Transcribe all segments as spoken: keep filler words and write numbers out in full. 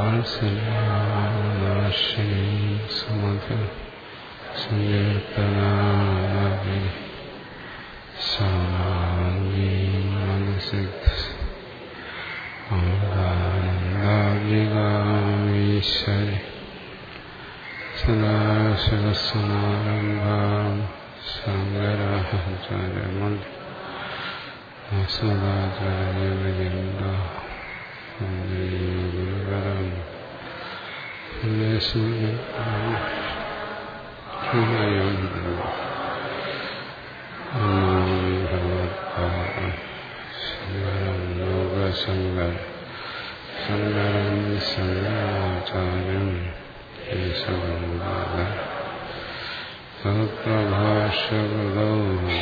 ആസനാശിനി സമത സങ്കീർത്തനാമി സാംഗീ മനസിദ്ധ ആനന്ദാവികാമീശ്വരി സദാശിവസമാരംഭാം ശങ്കരാചാര്യമന്ത്രി ആസ്മദാചാര്യവിജയന്ത ഗുരുവരം ശങ്കരം ലോകശങ്കർ ശങ്കരം ശങ്കരാചാര്യം സഹപ്രഭാഷകൃതൗ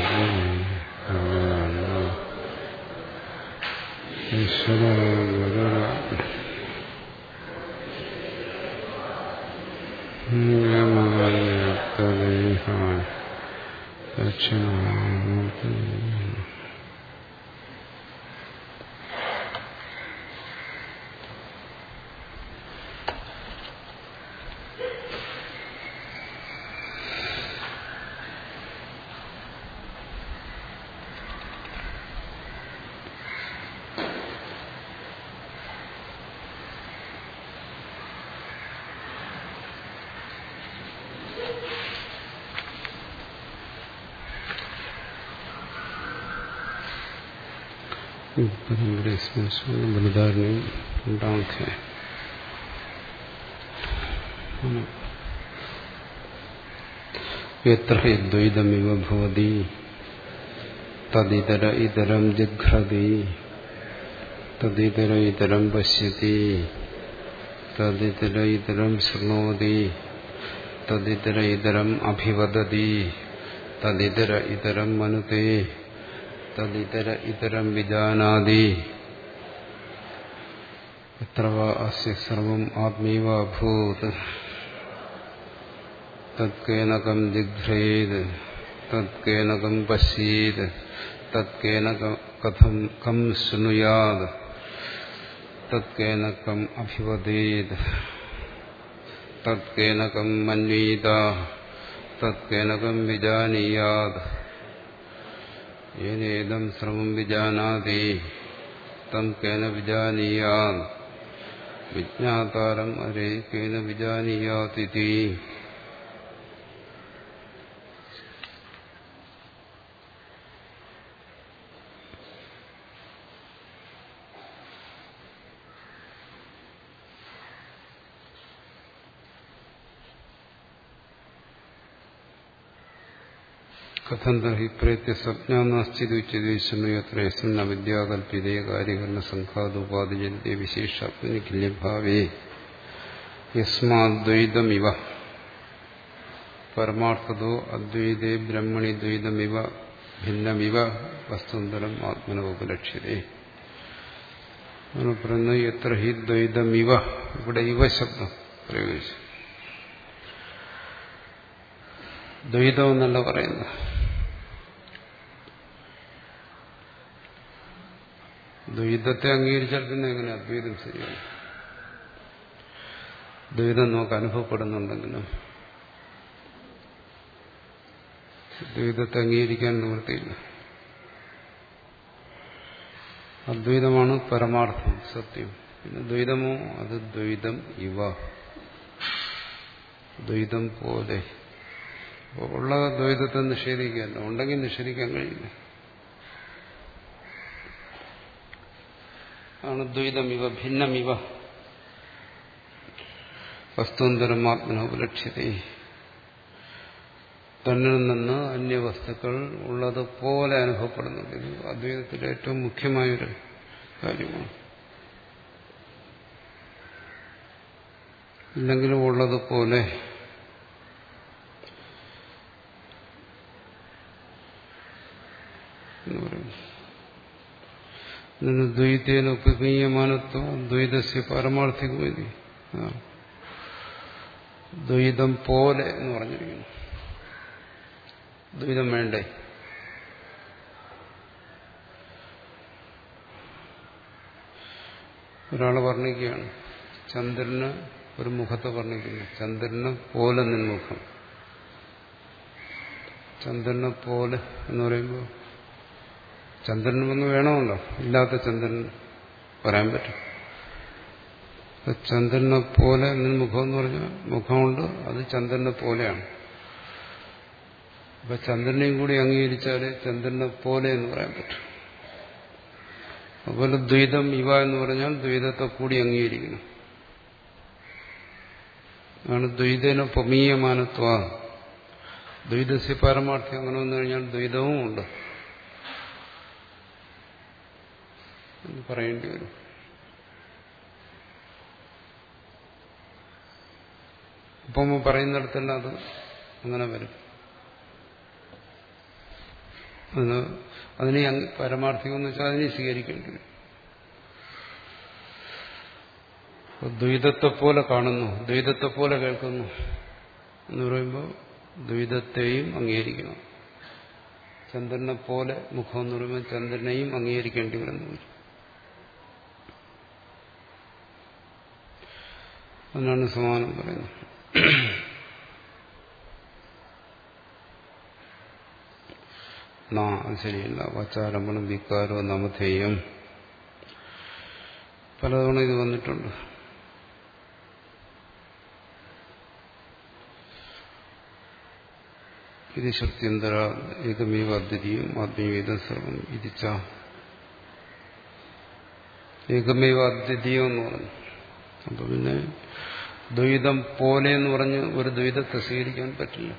ഈശ്വര ഗുരുര യമാനേഹാൻ ദക്ഷിണാമൂർത്തി. ബൃഹദാരണ്യം രണ്ടാമത്തെ എത്ര ദ്വൈതമിവ ഭവതി തദിതര ഇതരം ജിഘ്രതി തദിതര ഇതരം പശ്യതി തദിതര ഇതരം ശൃണോതി തദിതര ഇതരം അഭിവദതി തദിതര ഇതരം മനുതേ തദിതര ഇതരം വിജാനാതി എത്ര വാ അസ്യ സർവം ആത്മൈവ അഭൂത് തത്കേനകം ജിഘ്രേത് തത്കേനകം പശ്യേത് തത്കേനകം കഥം കം ശൃണുയാത് തത്കേനകം അഭിവദേത് തത്കേനകം മന്വീത തത്കേനകം വിജാനീയാത് യേനേദം സർവം വിജാനാതി തം കേന വിജാനീയാത് വിജ്ഞാതാരം അരേ കേന വിജാനീയാതിതി. കഥം തർഹി പ്രേത്യ സ്വപ്നാസ്തിദ്വിച്ഛേദശമയത്രേസന്ന വിദ്യാകൽപിതേ കാര്യകരണ സംഘാതുപാദിജന്യേ വിശേഷാത്മനിഖില്യഭാവേ യസ്മാദ്വൈതമിവ പരമാർത്ഥതോ അദ്വൈതേ ബ്രഹ്മണി ദ്വൈതമിവ ഭിന്നമിവ വസ്തുന്തരം ആത്മനോപലക്ഷ്യതേ. പറയുന്നത് എത്ര ഹി ദ്വൈതമിവ, ഇവിടെ ഇവ ശബ്ദം പ്രയോഗിച്ചു. ദ്വൈതം എന്നല്ല പറയുന്നത്. ദ്വൈതത്തെ അംഗീകരിച്ചാൽ പിന്നെ എങ്ങനെ അദ്വൈതം ശരിയാണ്? ദ്വൈതം നമുക്ക് അനുഭവപ്പെടുന്നുണ്ടെങ്കിലും ദ്വൈതത്തെ അംഗീകരിക്കാൻ നിവൃത്തിയില്ല. അദ്വൈതമാണ് പരമാർത്ഥം, സത്യം. പിന്നെ ദ്വൈതമോ, അത് ദ്വൈതം ഇവ, ദ്വൈതം പോലെ. ഉള്ള ദ്വൈതത്തെ നിഷേധിക്കുകയല്ല, ഉണ്ടെങ്കിൽ നിഷേധിക്കാൻ കഴിയില്ല. ആണ് ദ്വൈതം ഇവ ഭിന്നമിവ വസ്തുന്തരം ആത്മനോപലക്ഷ്യതേ. തന്നിൽ നിന്ന് അന്യവസ്തുക്കൾ ഉള്ളതുപോലെ അനുഭവപ്പെടുന്നത് ഇത് അദ്വൈതത്തിലെ ഏറ്റവും മുഖ്യമായൊരു കാര്യമാണ്. ഇല്ലെങ്കിലും ഉള്ളതുപോലെ എന്ന് പറയുന്നു. ദ്വൈതേന ഉപമീയമാനത്വം ദ്വൈതസ്യ പാരമാർത്ഥികമതി. ദ്വൈതം പോലെ എന്ന് പറഞ്ഞിരിക്കുന്നു. ദ്വൈതം വേണ്ടേ? ഒരാൾ വർണ്ണിക്കുകയാണ്, ചന്ദ്രന് ഒരു മുഖത്തെ പറഞ്ഞിരിക്കുന്നു. ചന്ദ്രനെ പോലെ നിൻമുഖം. ചന്ദ്രനെ പോലെ എന്ന് പറയുമ്പോൾ ചന്ദ്രനൊന്ന് വേണമല്ലോ, ഇല്ലാത്ത ചന്ദ്രൻ പറയാൻ പറ്റും. ചന്ദ്രനെ പോലെ നിൻമുഖം എന്ന് പറഞ്ഞാൽ മുഖമുണ്ട്, അത് ചന്ദ്രനെ പോലെയാണ്. അപ്പൊ ചന്ദ്രനെയും കൂടി അംഗീകരിച്ചാലേ ചന്ദ്രനെ പോലെ എന്ന് പറയാൻ പറ്റും. അതുപോലെ ദ്വൈതം ഇവ എന്ന് പറഞ്ഞാൽ ദ്വൈതത്തെ കൂടി അംഗീകരിക്കണം. ആണ് ദ്വൈതേന പമീയമാനത്വ. ദ്വൈതസ്യ പാരമാർത്ഥ്യം അങ്ങനെ വന്നു കഴിഞ്ഞാൽ ദ്വൈതവും ഉണ്ട് എന്ന് പറയേണ്ടി വരും. അപ്പം പറയുന്നിടത്തെല്ലാം അത് അങ്ങനെ വരും. അതിന് അതിനെ പരമാർത്ഥികം എന്ന് വെച്ചാൽ അതിനെ സ്വീകരിക്കേണ്ടി വരും. ദ്വൈതത്തെ പോലെ കാണുന്നു, ദ്വൈതത്തെ പോലെ കേൾക്കുന്നു എന്ന് പറയുമ്പോൾ ദ്വൈതത്തെയും അംഗീകരിക്കണം. ചന്ദ്രനെ പോലെ മുഖം എന്ന് പറയുമ്പോൾ ചന്ദ്രനെയും അംഗീകരിക്കേണ്ടി വരുന്നു. അതിനാണ് സമാനം പറയുന്നത്. നാ അത് ശരിയല്ല. വാചാരംഭണം വികാരോ നാമധേയം. പലതവണ ഇത് വന്നിട്ടുണ്ട്. ഇത് ശ്രുത്യന്തര ഏകമേവ അദ്വിതീയം ആത്മീയവേദ സർവം ഇതിച്ച ഏകമേവ അദ്വിതീയം എന്ന് പറഞ്ഞു. അപ്പൊ പിന്നെ ദ്വൈതം പോലെ എന്ന് പറഞ്ഞ് ഒരു ദ്വൈതത്തെ സ്വീകരിക്കാൻ പറ്റില്ല.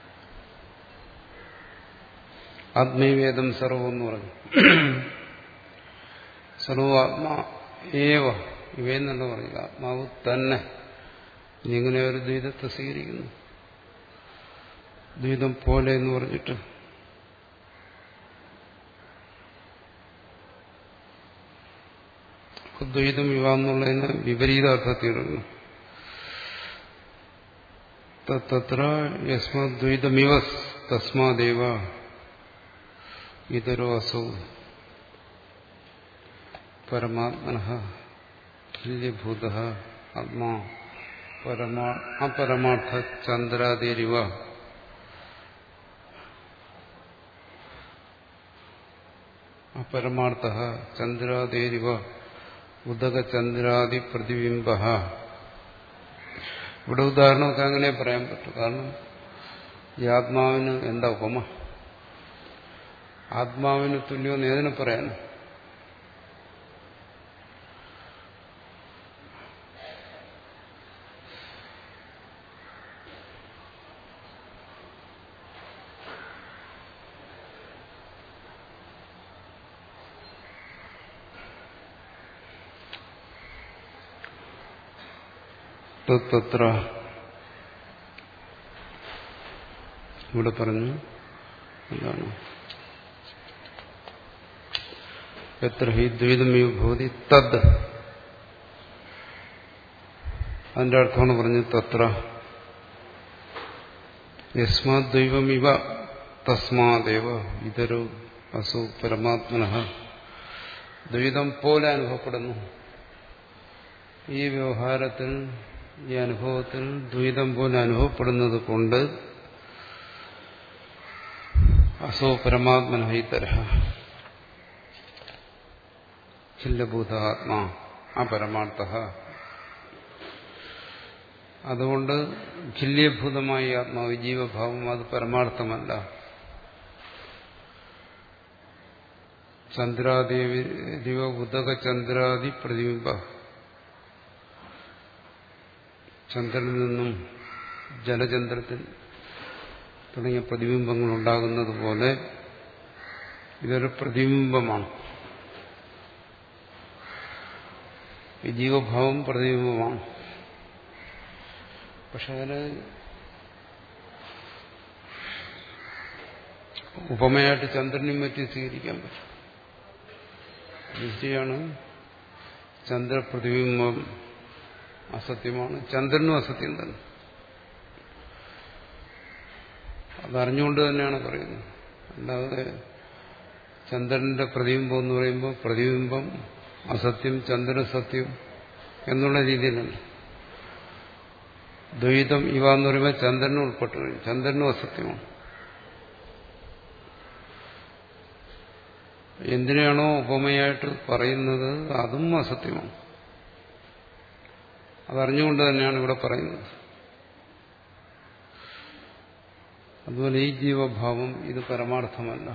ആത്മീയവേദം സർവം എന്ന് പറഞ്ഞു. സർവാത്മാ ഏവ ഇവയെന്നല്ല പറയുക, ആത്മാവ് തന്നെ. ഇനി ഇങ്ങനെ ഒരു ദ്വൈതത്തെ സ്വീകരിക്കുന്നു, ദ്വൈതം പോലെ എന്ന് പറഞ്ഞിട്ട്. ദ്വൈതം ഇവ എന്നുള്ളതിന് വിപരീതാർത്ഥത്തിലിടുന്നു. തത്ര യസ്മദ്വൈതമിവ തസ്മാദേവ ഇതരോ അസൗ പരമാത്മനഃ തുല്യഭൂതഃ ആത്മാ പരമാ അപരമാർത്ഥ ചന്ദ്രാദിരിവ അപരമാർത്ഥഃ ചന്ദ്രാദിരിവ ഉദകചന്ദ്രാദി പ്രതിബിംബഃ. ഇവിടെ ഉദാഹരണമൊക്കെ അങ്ങനെ പറയാൻ പറ്റും. കാരണം ഈ ആത്മാവിന് എന്താ ഉപമ? ആത്മാവിന് തുല്യമെന്ന് ഏതിനെ പറയാൻ? തത്ര ഇവിടെ പറഞ്ഞു എന്താണ്? എത്ര ഹി ദ്വൈതമേവ ഭവതി തദ്. അതിന്റെ അർത്ഥമാണ് പറഞ്ഞത് തത്ര യസ്മാദ്വൈവമിവ തസ്മാദേവ ഇതരോ അസോ പരമാത്മനഃ. ദ്വൈതം പോലെ അനുഭവപ്പെടുന്നു. ഈ വ്യവഹാരത്തിൽ, ഈ അനുഭവത്തിൽ ദ്വൈതം പോലെ അനുഭവപ്പെടുന്നത് കൊണ്ട് അസോ പരമാത്മനഃ ഇതരഃ ഖില്ലഭൂത ആത്മാ അപരമാർത്ഥഃ. അതുകൊണ്ട് ഖില്യഭൂതമായ ആത്മാവ് ജീവഭാവം അത് പരമാർത്ഥമല്ല. ചന്ദ്രാദേവി ദിവ ഉദക ചന്ദ്രാദി പ്രതിബിംബ. ചന്ദ്രനിൽ നിന്നും ജലചന്ദ്രത്തിൽ തുടങ്ങിയ പ്രതിബിംബങ്ങൾ ഉണ്ടാകുന്നത് പോലെ ഇതൊരു പ്രതിബിംബമാണ്. ഈ ജീവഭാവം പ്രതിബിംബമാണ്. പക്ഷെ അതിന് ഉപമയായിട്ട് ചന്ദ്രനെയും മറ്റും സ്വീകരിക്കാൻ പറ്റും. നിശ്ചയാണ് ചന്ദ്രപ്രതിബിംബം അസത്യമാണ്, ചന്ദ്രനും അസത്യം തന്നെ. അതറിഞ്ഞുകൊണ്ട് തന്നെയാണ് പറയുന്നത്. അല്ലാതെ ചന്ദ്രന്റെ പ്രതിബിംബം എന്ന് പറയുമ്പോൾ പ്രതിബിംബം അസത്യം, ചന്ദ്രൻ സത്യം എന്നുള്ള രീതിയിലല്ല. ദ്വൈതം ഇവ എന്ന് പറയുമ്പോൾ ചന്ദ്രനും ഉൾപ്പെട്ടു കഴിഞ്ഞു. ചന്ദ്രനും അസത്യമാണ്. എന്തിനാണോ ഉപമയായിട്ട് പറയുന്നത് അതും അസത്യമാണ്. അതറിഞ്ഞുകൊണ്ട് തന്നെയാണ് ഇവിടെ പറയുന്നത്. അതുപോലെ ഈ ജീവഭാവം ഇത് പരമാർത്ഥമല്ല.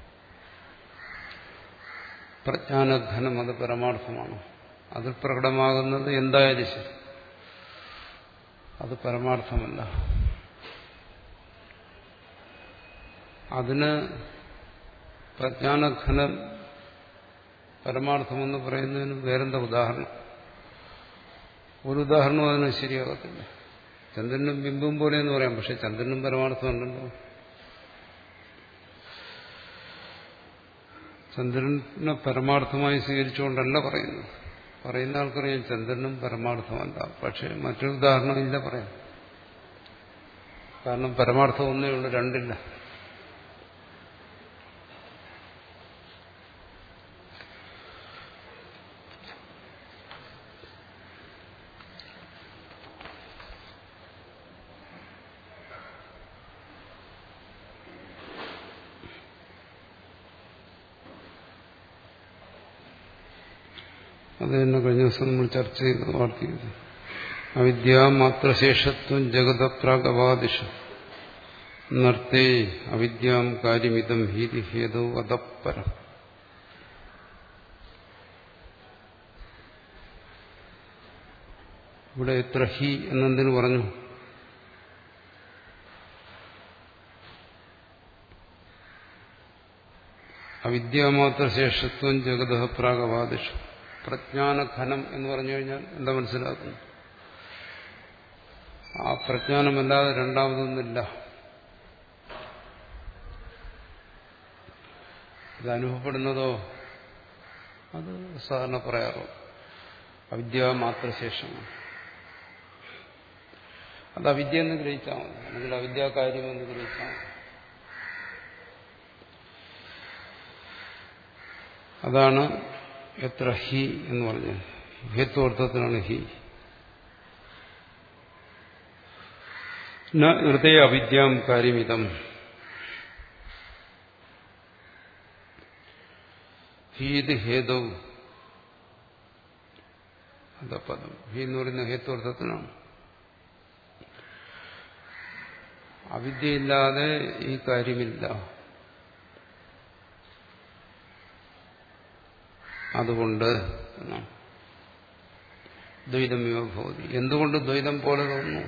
പ്രജ്ഞാനഘനം അത് പരമാർത്ഥമാണ്. അതിൽ പ്രകടമാകുന്നത് എന്തായാലും ശരി, അത് പരമാർത്ഥമല്ല. അതിന് പ്രജ്ഞാനഘനം പരമാർത്ഥമെന്ന് പറയുന്നതിന് വേറെന്താ ഉദാഹരണം? ഒരു ഉദാഹരണവും അതിന് ശരിയാകത്തില്ല. ചന്ദ്രനും ബിംബവും പോലെ എന്ന് പറയാം, പക്ഷെ ചന്ദ്രനും പരമാർത്ഥമുണ്ടല്ലോ. ചന്ദ്രനെ പരമാർത്ഥമായി സ്വീകരിച്ചുകൊണ്ടല്ല പറയുന്നത്. പറയുന്ന ആൾക്കറിയാം ചന്ദ്രനും പരമാർത്ഥമല്ല. പക്ഷെ മറ്റൊരു ഉദാഹരണം ഇല്ല പറയാം. കാരണം പരമാർത്ഥം ഒന്നേ ഉള്ളൂ, രണ്ടില്ല. അത് തന്നെ കഴിഞ്ഞ ദിവസം നമ്മൾ ചർച്ച ചെയ്ത് വാർത്തയത്. അവിദ്യാമാത്രശേഷത്വം ജഗത പ്രാഗവാദിഷു നർത്തേ അവിദ്യാം കാര്യമിതം ഹീതി ഹേതോ അതപ്പരം. ഇവിടെ എത്ര ഹി എന്നെന്തിനു പറഞ്ഞു? അവിദ്യാമാത്രശേഷത്വം ജഗത പ്രാഗവാദിഷു. പ്രജ്ഞാനഘനം എന്ന് പറഞ്ഞു കഴിഞ്ഞാൽ എന്താ മനസ്സിലാക്കുന്നു? ആ പ്രജ്ഞാനമല്ലാതെ രണ്ടാമതൊന്നില്ല. ഇത് അനുഭവപ്പെടുന്നതോ അത് സാധാരണ പറയാറോ അവിദ്യാമാത്രശേഷമാണ്. അത് അവിദ്യ എന്ന് ഗ്രഹിച്ചാൽ മതി, അല്ലെങ്കിൽ അവിദ്യാകാര്യം എന്ന് ഗ്രഹിച്ചാൽ മതി. അതാണ് എത്ര ഹി എന്ന് പറഞ്ഞത്. ഹേത്വർത്ഥത്തിലാണ് ഹി. ഹൃദയ അവിദ്യാം കാര്യമിതം. ഹീത് ഹേതോ അതപദം. ഹി എന്ന് പറയുന്ന ഹേത്വർത്ഥത്തിനാണ്. അവിദ്യയില്ലാതെ ഈ കാര്യമില്ല. അതുകൊണ്ട് ദ്വൈതമിവ ഭവതി. എന്തുകൊണ്ട് ദ്വൈതം പോലെ തോന്നുന്നു?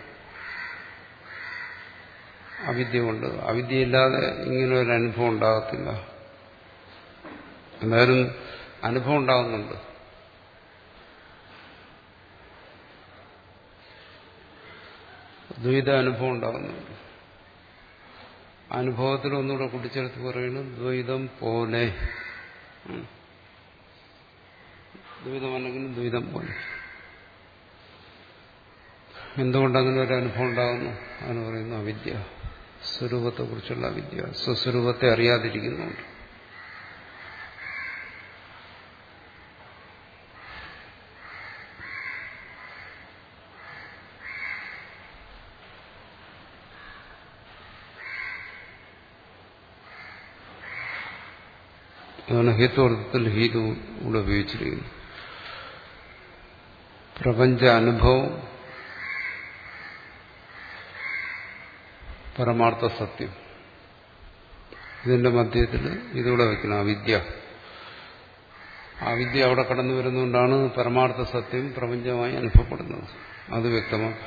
അവിദ്യ കൊണ്ട്. അവിദ്യയില്ലാതെ ഇങ്ങനെ ഒരു അനുഭവം ഉണ്ടാകത്തില്ല. എന്തായാലും അനുഭവം ഉണ്ടാകുന്നുണ്ട്. ദ്വൈത അനുഭവം ഉണ്ടാകുന്നുണ്ട്. അനുഭവത്തിൽ ഒന്നുകൂടെ കൂട്ടിച്ചേർത്ത് പറയുന്നത് ദ്വൈതം പോലെ. ദ്വൈതമല്ലെങ്കിലും ദ്വൈതം പോലെ. എന്തുകൊണ്ടങ്ങനെ ഒരു അനുഭവം ഉണ്ടാകുന്നു? അതിന് പറയുന്നു അവിദ്യ. സ്വരൂപത്തെക്കുറിച്ചുള്ള അവിദ്യ. സ്വസ്വരൂപത്തെ അറിയാതിരിക്കുന്നുണ്ട്. അതാണ് ഹേത്വർത്ഥത്തിൽ ഹീതു ഇവിടെ ഉപയോഗിച്ചിരിക്കുന്നു. പ്രപഞ്ച അനുഭവം പരമാർത്ഥ സത്യം. ഇതിന്റെ മധ്യത്തിൽ ഇതിവിടെ വയ്ക്കണം അവിദ്യ. അവിദ്യ അവിടെ കടന്നു വരുന്നതുകൊണ്ടാണ് പരമാർത്ഥ സത്യം പ്രപഞ്ചമായി അനുഭവപ്പെടുന്നത്. അത് വ്യക്തമാക്കാം.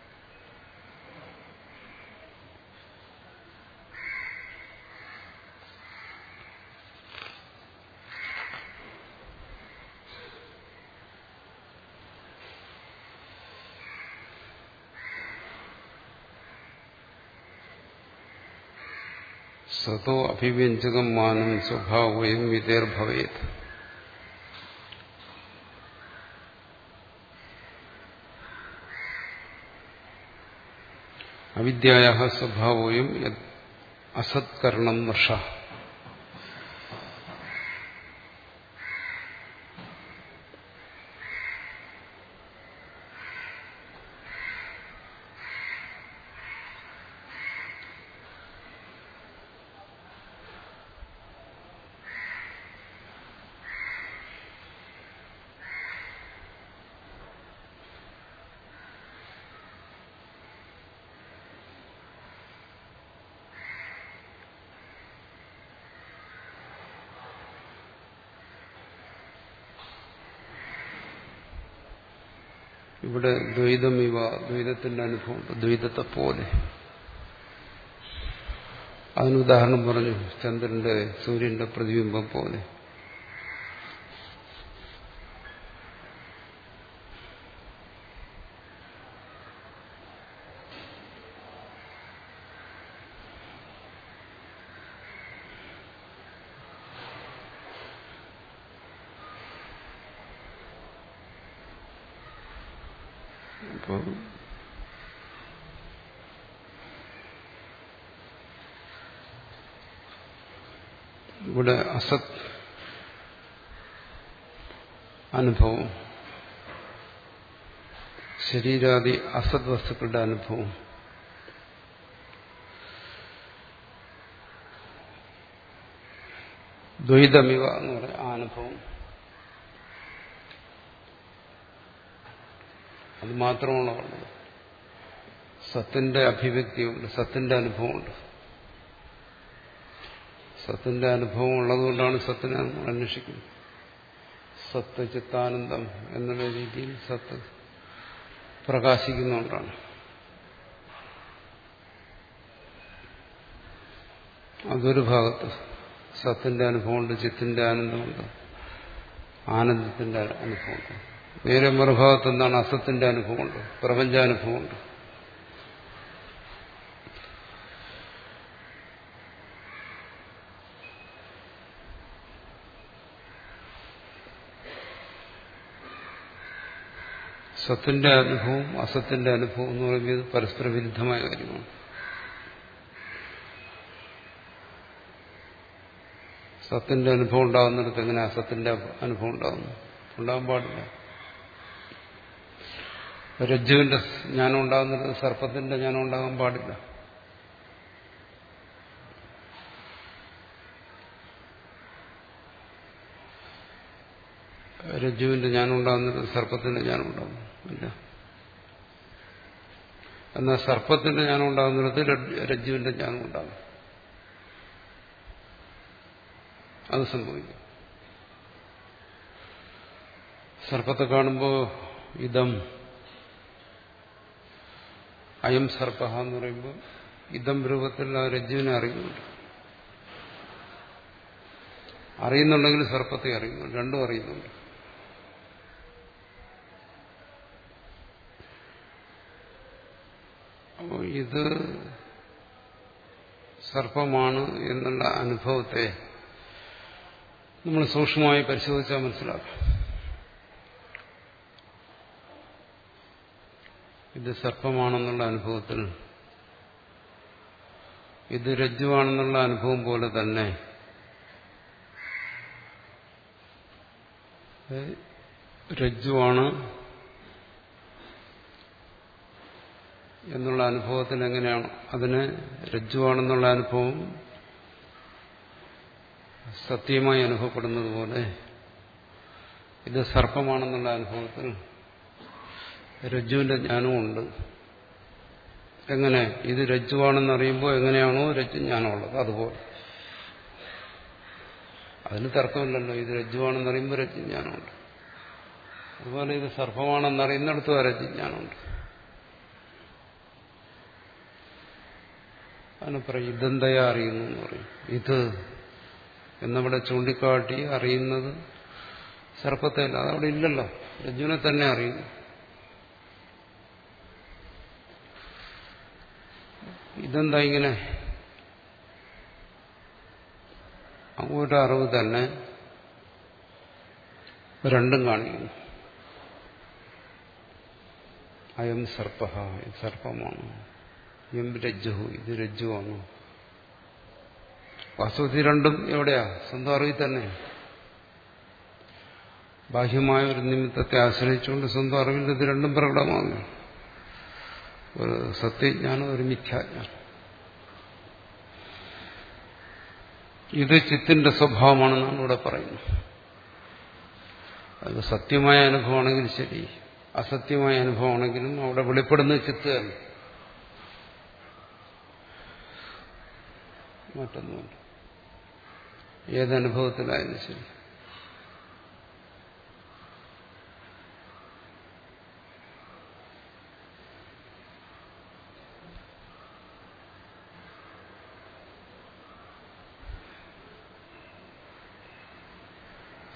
സതോ അഭിവ്യഞ്ജകം മാനം സ്വഭാവം വിതേർഭവേത്. അവിദ്യായാ സ്വഭാവം അസത്കരണം വർഷ. ഇവിടെ ദ്വൈതം ഇവ ദ്വൈതത്തിന്റെ അനുഭവമുണ്ട്, ദ്വൈതത്തെ പോലെ. അതിന് ഉദാഹരണം പറഞ്ഞു, ചന്ദ്രന്റെ സൂര്യന്റെ പ്രതിബിംബം പോലെ. അപ്പോൾ ഇവിടെ അസത് അനുഭവം, ശരീരാദി അസത് വസ്തുക്കളുടെ അനുഭവം, ദ്വൈതമിവ എന്ന് പറയുന്ന ആ അനുഭവം, അത് മാത്രമുള്ളതാണ്. സത്തിന്റെ അഭിവ്യക്തിയുണ്ട്, സത്തിന്റെ അനുഭവമുണ്ട്. സത്തിന്റെ അനുഭവം ഉള്ളതുകൊണ്ടാണ് സത്തിനെ നമ്മൾ അന്വേഷിക്കുന്നത്. സത്ത് ചിത്താനന്ദം എന്നുള്ള രീതിയിൽ സത്ത് പ്രകാശിക്കുന്നതുകൊണ്ടാണ്. അതൊരു ഭാഗത്ത് സത്തിന്റെ അനുഭവമുണ്ട്, ചിത്തിന്റെ ആനന്ദമുണ്ട്, ആനന്ദത്തിന്റെ അനുഭവമുണ്ട്. നേരെ മറുഭാഗത്ത് എന്താണ്? അസത്തിന്റെ അനുഭവമുണ്ട്, പ്രപഞ്ചാനുഭവമുണ്ട്. സത്തിന്റെ അനുഭവം അസത്തിന്റെ അനുഭവം എന്ന് പറയുന്നത് പരസ്പര വിരുദ്ധമായ കാര്യമാണ്. സത്തിന്റെ അനുഭവം ഉണ്ടാകുന്നിടത്ത് എങ്ങനെ അസത്തിന്റെ അനുഭവം ഉണ്ടാകുന്നു? ഉണ്ടാകാൻ പാടില്ല. രജ്ജുവിന്റെ ജ്ഞാനം ഉണ്ടാകുന്നിടത്ത് സർപ്പത്തിന്റെ ജ്ഞാനം ഉണ്ടാകാൻ പാടില്ല. രജ്ജുവിന്റെ ജ്ഞാനം ഉണ്ടാകുന്നിടത്ത് സർപ്പത്തിന്റെ ജ്ഞാനം ഉണ്ടാകും ഇല്ല. എന്നാൽ സർപ്പത്തിന്റെ ജ്ഞാനം ഉണ്ടാകുന്നിടത്ത് രജ്ജുവിന്റെ ജ്ഞാനം ഉണ്ടാകും. അത് സംഭവിക്കും. സർപ്പത്തെ കാണുമ്പോൾ ഇതം അയം സർപ്പ എന്ന് പറയുമ്പോൾ ഇതം രൂപത്തിൽ ആ രജ്ജുവിനെ അറിയുന്നുണ്ട്. അറിയുന്നുണ്ടെങ്കിൽ സർപ്പത്തെ അറിയുന്നുണ്ട്, രണ്ടും അറിയുന്നുണ്ട്. അപ്പോൾ ഇത് സർപ്പമാണ് എന്നുള്ള അനുഭവത്തെ നമ്മൾ സൂക്ഷ്മമായി പരിശോധിച്ചാൽ മനസ്സിലാക്കാം. ഇത് സർപ്പമാണെന്നുള്ള അനുഭവത്തിൽ ഇത് രജ്ജുവാണെന്നുള്ള അനുഭവം പോലെ തന്നെ രജ്ജുവാണ് എന്നുള്ള അനുഭവത്തിൽ എങ്ങനെയാണ് അതിന് രജ്ജുവാണെന്നുള്ള അനുഭവം സത്യമായി അനുഭവപ്പെടുന്നത് പോലെ ഇത് സർപ്പമാണെന്നുള്ള അനുഭവത്തിൽ രജ്ജുവിന്റെ ജ്ഞാനമുണ്ട്. എങ്ങനെ? ഇത് രജ്ജുവാണെന്നറിയുമ്പോൾ എങ്ങനെയാണോ രജ്ജു ജ്ഞാനമുള്ളത് അതുപോലെ. അതിന് തർക്കമില്ലല്ലോ. ഇത് രജ്ജുവാണെന്നറിയുമ്പോൾ രജ്ജുജ്ഞാനമുണ്ട്. അതുപോലെ ഇത് സർപ്പമാണെന്നറിയുന്നിടത്തും രജ്ജുജ്ഞാനമുണ്ട്. അതിന് പറയും ഇതെന്തയാ അറിയുന്നു എന്ന് പറയും. ഇത് എന്നവിടെ ചൂണ്ടിക്കാട്ടി അറിയുന്നത് സർപ്പത്തെ അല്ല, അതവിടെ ഇല്ലല്ലോ, രജ്ജുവിനെ തന്നെ അറിയുന്നു. ഇതെന്താ ഇങ്ങനെ? അങ്ങോട്ട് അറിവ് തന്നെ രണ്ടും കാണിക്കുന്നു. അയം സർപ്പ, ഇത് സർപ്പമാണ്. എം രജ്ജു, ഇത് രജ്ജുവാണ്. വാസ്തവത്തിൽ രണ്ടും എവിടെയാ? സ്വന്തം അറിവിൽ തന്നെ. ബാഹ്യമായ ഒരു നിമിത്തത്തെ ആശ്രയിച്ചുകൊണ്ട് സ്വന്തം അറിവിൽ ഇത് രണ്ടും പ്രകടമാകുന്നു. ഒരു സത്യജ്ഞാനം, ഒരു മിഥ്യാജ്ഞാനം. ഇത് ചിത്തിന്റെ സ്വഭാവമാണെന്നാണ് ഇവിടെ പറയുന്നത്. അത് സത്യമായ അനുഭവമാണെങ്കിൽ ശരി, അസത്യമായ അനുഭവമാണെങ്കിലും അവിടെ വെളിപ്പെടുന്ന ചിത്ത് തന്നെ, മറ്റൊന്നുമല്ല. ഏതനുഭവത്തിലായാലും ശരി.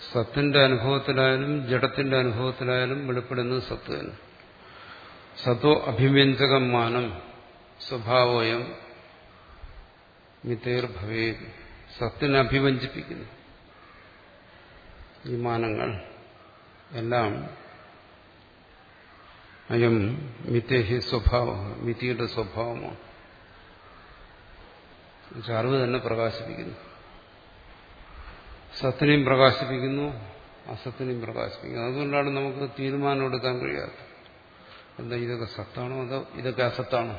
സത്തിന്റെ അനുഭവത്തിലായാലും ജഡത്തിന്റെ അനുഭവത്തിലായാലും വെളിപ്പെടുന്നത് സത്ത് തന്നെ. സത്തോ അഭിവ്യഞ്ജകം മാനം സ്വഭാവോയം മിതേർ ഭവേ. സത്തിനെ അഭിവഞ്ചിപ്പിക്കുന്നു ഈ മാനങ്ങൾ എല്ലാം. അയം മിഥ്യഹി സ്വഭാവ, മിഥിയുടെ സ്വഭാവമാണ്. അറിവ് തന്നെ പ്രകാശിപ്പിക്കുന്നു. സത്തിനെയും പ്രകാശിപ്പിക്കുന്നു, അസത്തിനെയും പ്രകാശിപ്പിക്കുന്നു. അതുകൊണ്ടാണ് നമുക്ക് തീരുമാനം എടുക്കാൻ കഴിയാത്തത്. എന്താ ഇതൊക്കെ സത്താണോ അതോ ഇതൊക്കെ അസത്താണോ?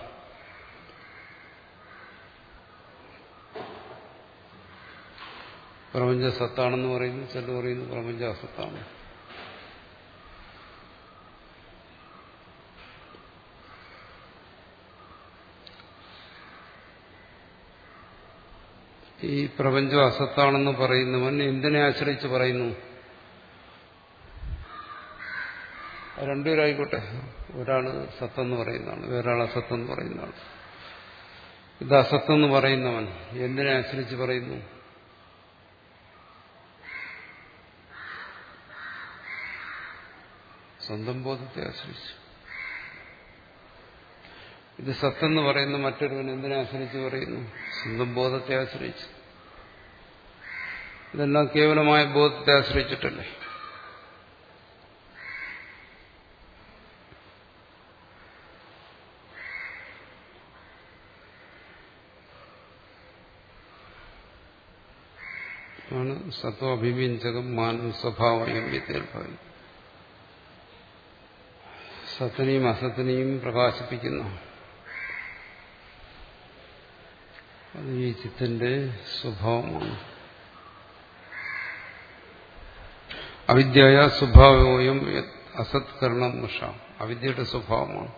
പ്രപഞ്ച സത്താണെന്ന് പറയുന്നു, ചിലർ പറയുന്നു പ്രപഞ്ച അസത്താണ്. ഈ പ്രപഞ്ചം അസത്താണെന്ന് പറയുന്നവൻ എന്തിനെ ആശ്രയിച്ച് പറയുന്നു? രണ്ടുപേരായിക്കോട്ടെ, ഒരാള് സത്തെന്ന് പറയുന്നതാണ്, വേറൊരാൾ അസത്തെന്ന് പറയുന്നതാണ്. ഇത് അസത്തെന്ന് പറയുന്നവൻ എന്തിനെ ആശ്രയിച്ച് പറയുന്നു? സ്വന്തം ബോധത്തെ ആശ്രയിച്ചു. ഇത് സത്തെന്ന് പറയുന്ന മറ്റൊരുവൻ എന്തിനെ ആശ്രയിച്ച് പറയുന്നു? സ്വന്തം ബോധത്തെ ആശ്രയിച്ച്. ഇതെല്ലാം കേവലമായ ബോധത്തെ ആശ്രയിച്ചിട്ടല്ലേ. ആണ് സത്വാഭിവ്യഞ്ജകം മാനം സ്വഭാവം വിദ്യർഭവം. സത്തിനെയും അസത്തിനെയും പ്രകാശിപ്പിക്കുന്നു. അത് ഈ ചിത്തിന്റെ സ്വഭാവമാണ്. അവിദ്യയ സ്വഭാവോയം അസത്കരണം മുഷ. അവിദ്യയുടെ സ്വഭാവമാണ്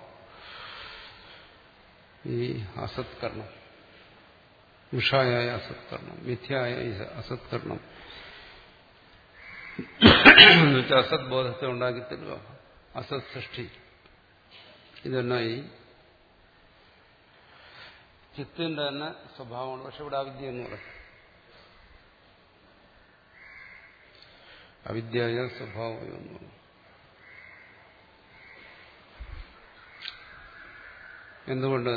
ഈ അസത്കരണം. മുഷായായ അസത്കരണം, മിഥ്യായ അസത്കരണം എന്നുവെച്ചാൽ അസത് ബോധത്തെ ഉണ്ടാക്കി തരിക, അസത് സൃഷ്ടി. ഇതെല്ലാം ഈ ചിത്തിന്റെ തന്നെ സ്വഭാവമാണ്. പക്ഷെ ഇവിടെ അവിദ്യ എന്ന് പറയും. അവിദ്യയ സ്വഭാവം എന്ന് പറയും. എന്തുകൊണ്ട്?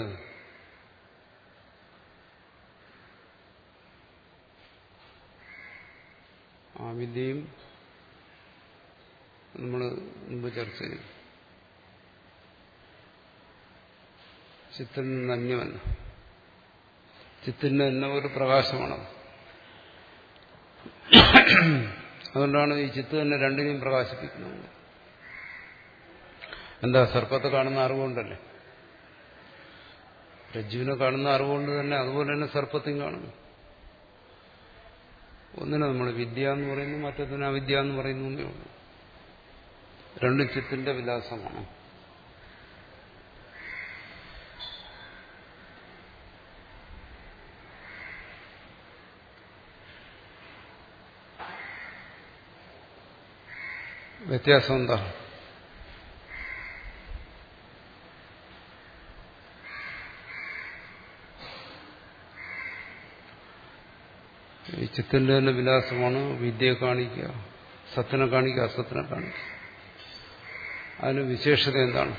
ആ വിദ്യയും നമ്മൾ മുമ്പ് ചർച്ച ചെയ്തു. ചിത്തിൽ നിന്ന് അന്യമല്ല. ചിത്തിന്റെ തന്നെ ഒരു പ്രകാശമാണ്. അതുകൊണ്ടാണ് ഈ ചിത്ത് തന്നെ രണ്ടിനെയും പ്രകാശിപ്പിക്കുന്നത്. എന്താ? സർപ്പത്തെ കാണുന്ന അറിവുകൊണ്ടല്ലേ. രജ്ജുവിനെ കാണുന്ന അറിവുകൊണ്ട് തന്നെ അതുപോലെ തന്നെ സർപ്പത്തെയും കാണുന്നു. ഒന്നിനെ നമ്മൾ വിദ്യ എന്ന് പറയുന്നു, മറ്റൊന്നിനെ അവിദ്യ എന്ന് പറയുന്നു എന്നേ ഉള്ളൂ. രണ്ടും ചിത്തിന്റെ വിലാസമാണ്. വ്യത്യാസം എന്താ? ഈ ചിത്തിന്റെ തന്നെ വിലാസമാണ് വിദ്യയെ കാണിക്കുക, സത്തിനെ കാണിക്കുക, അസത്തിനെ കാണിക്കുക. അതിന് വിശേഷത എന്താണ്?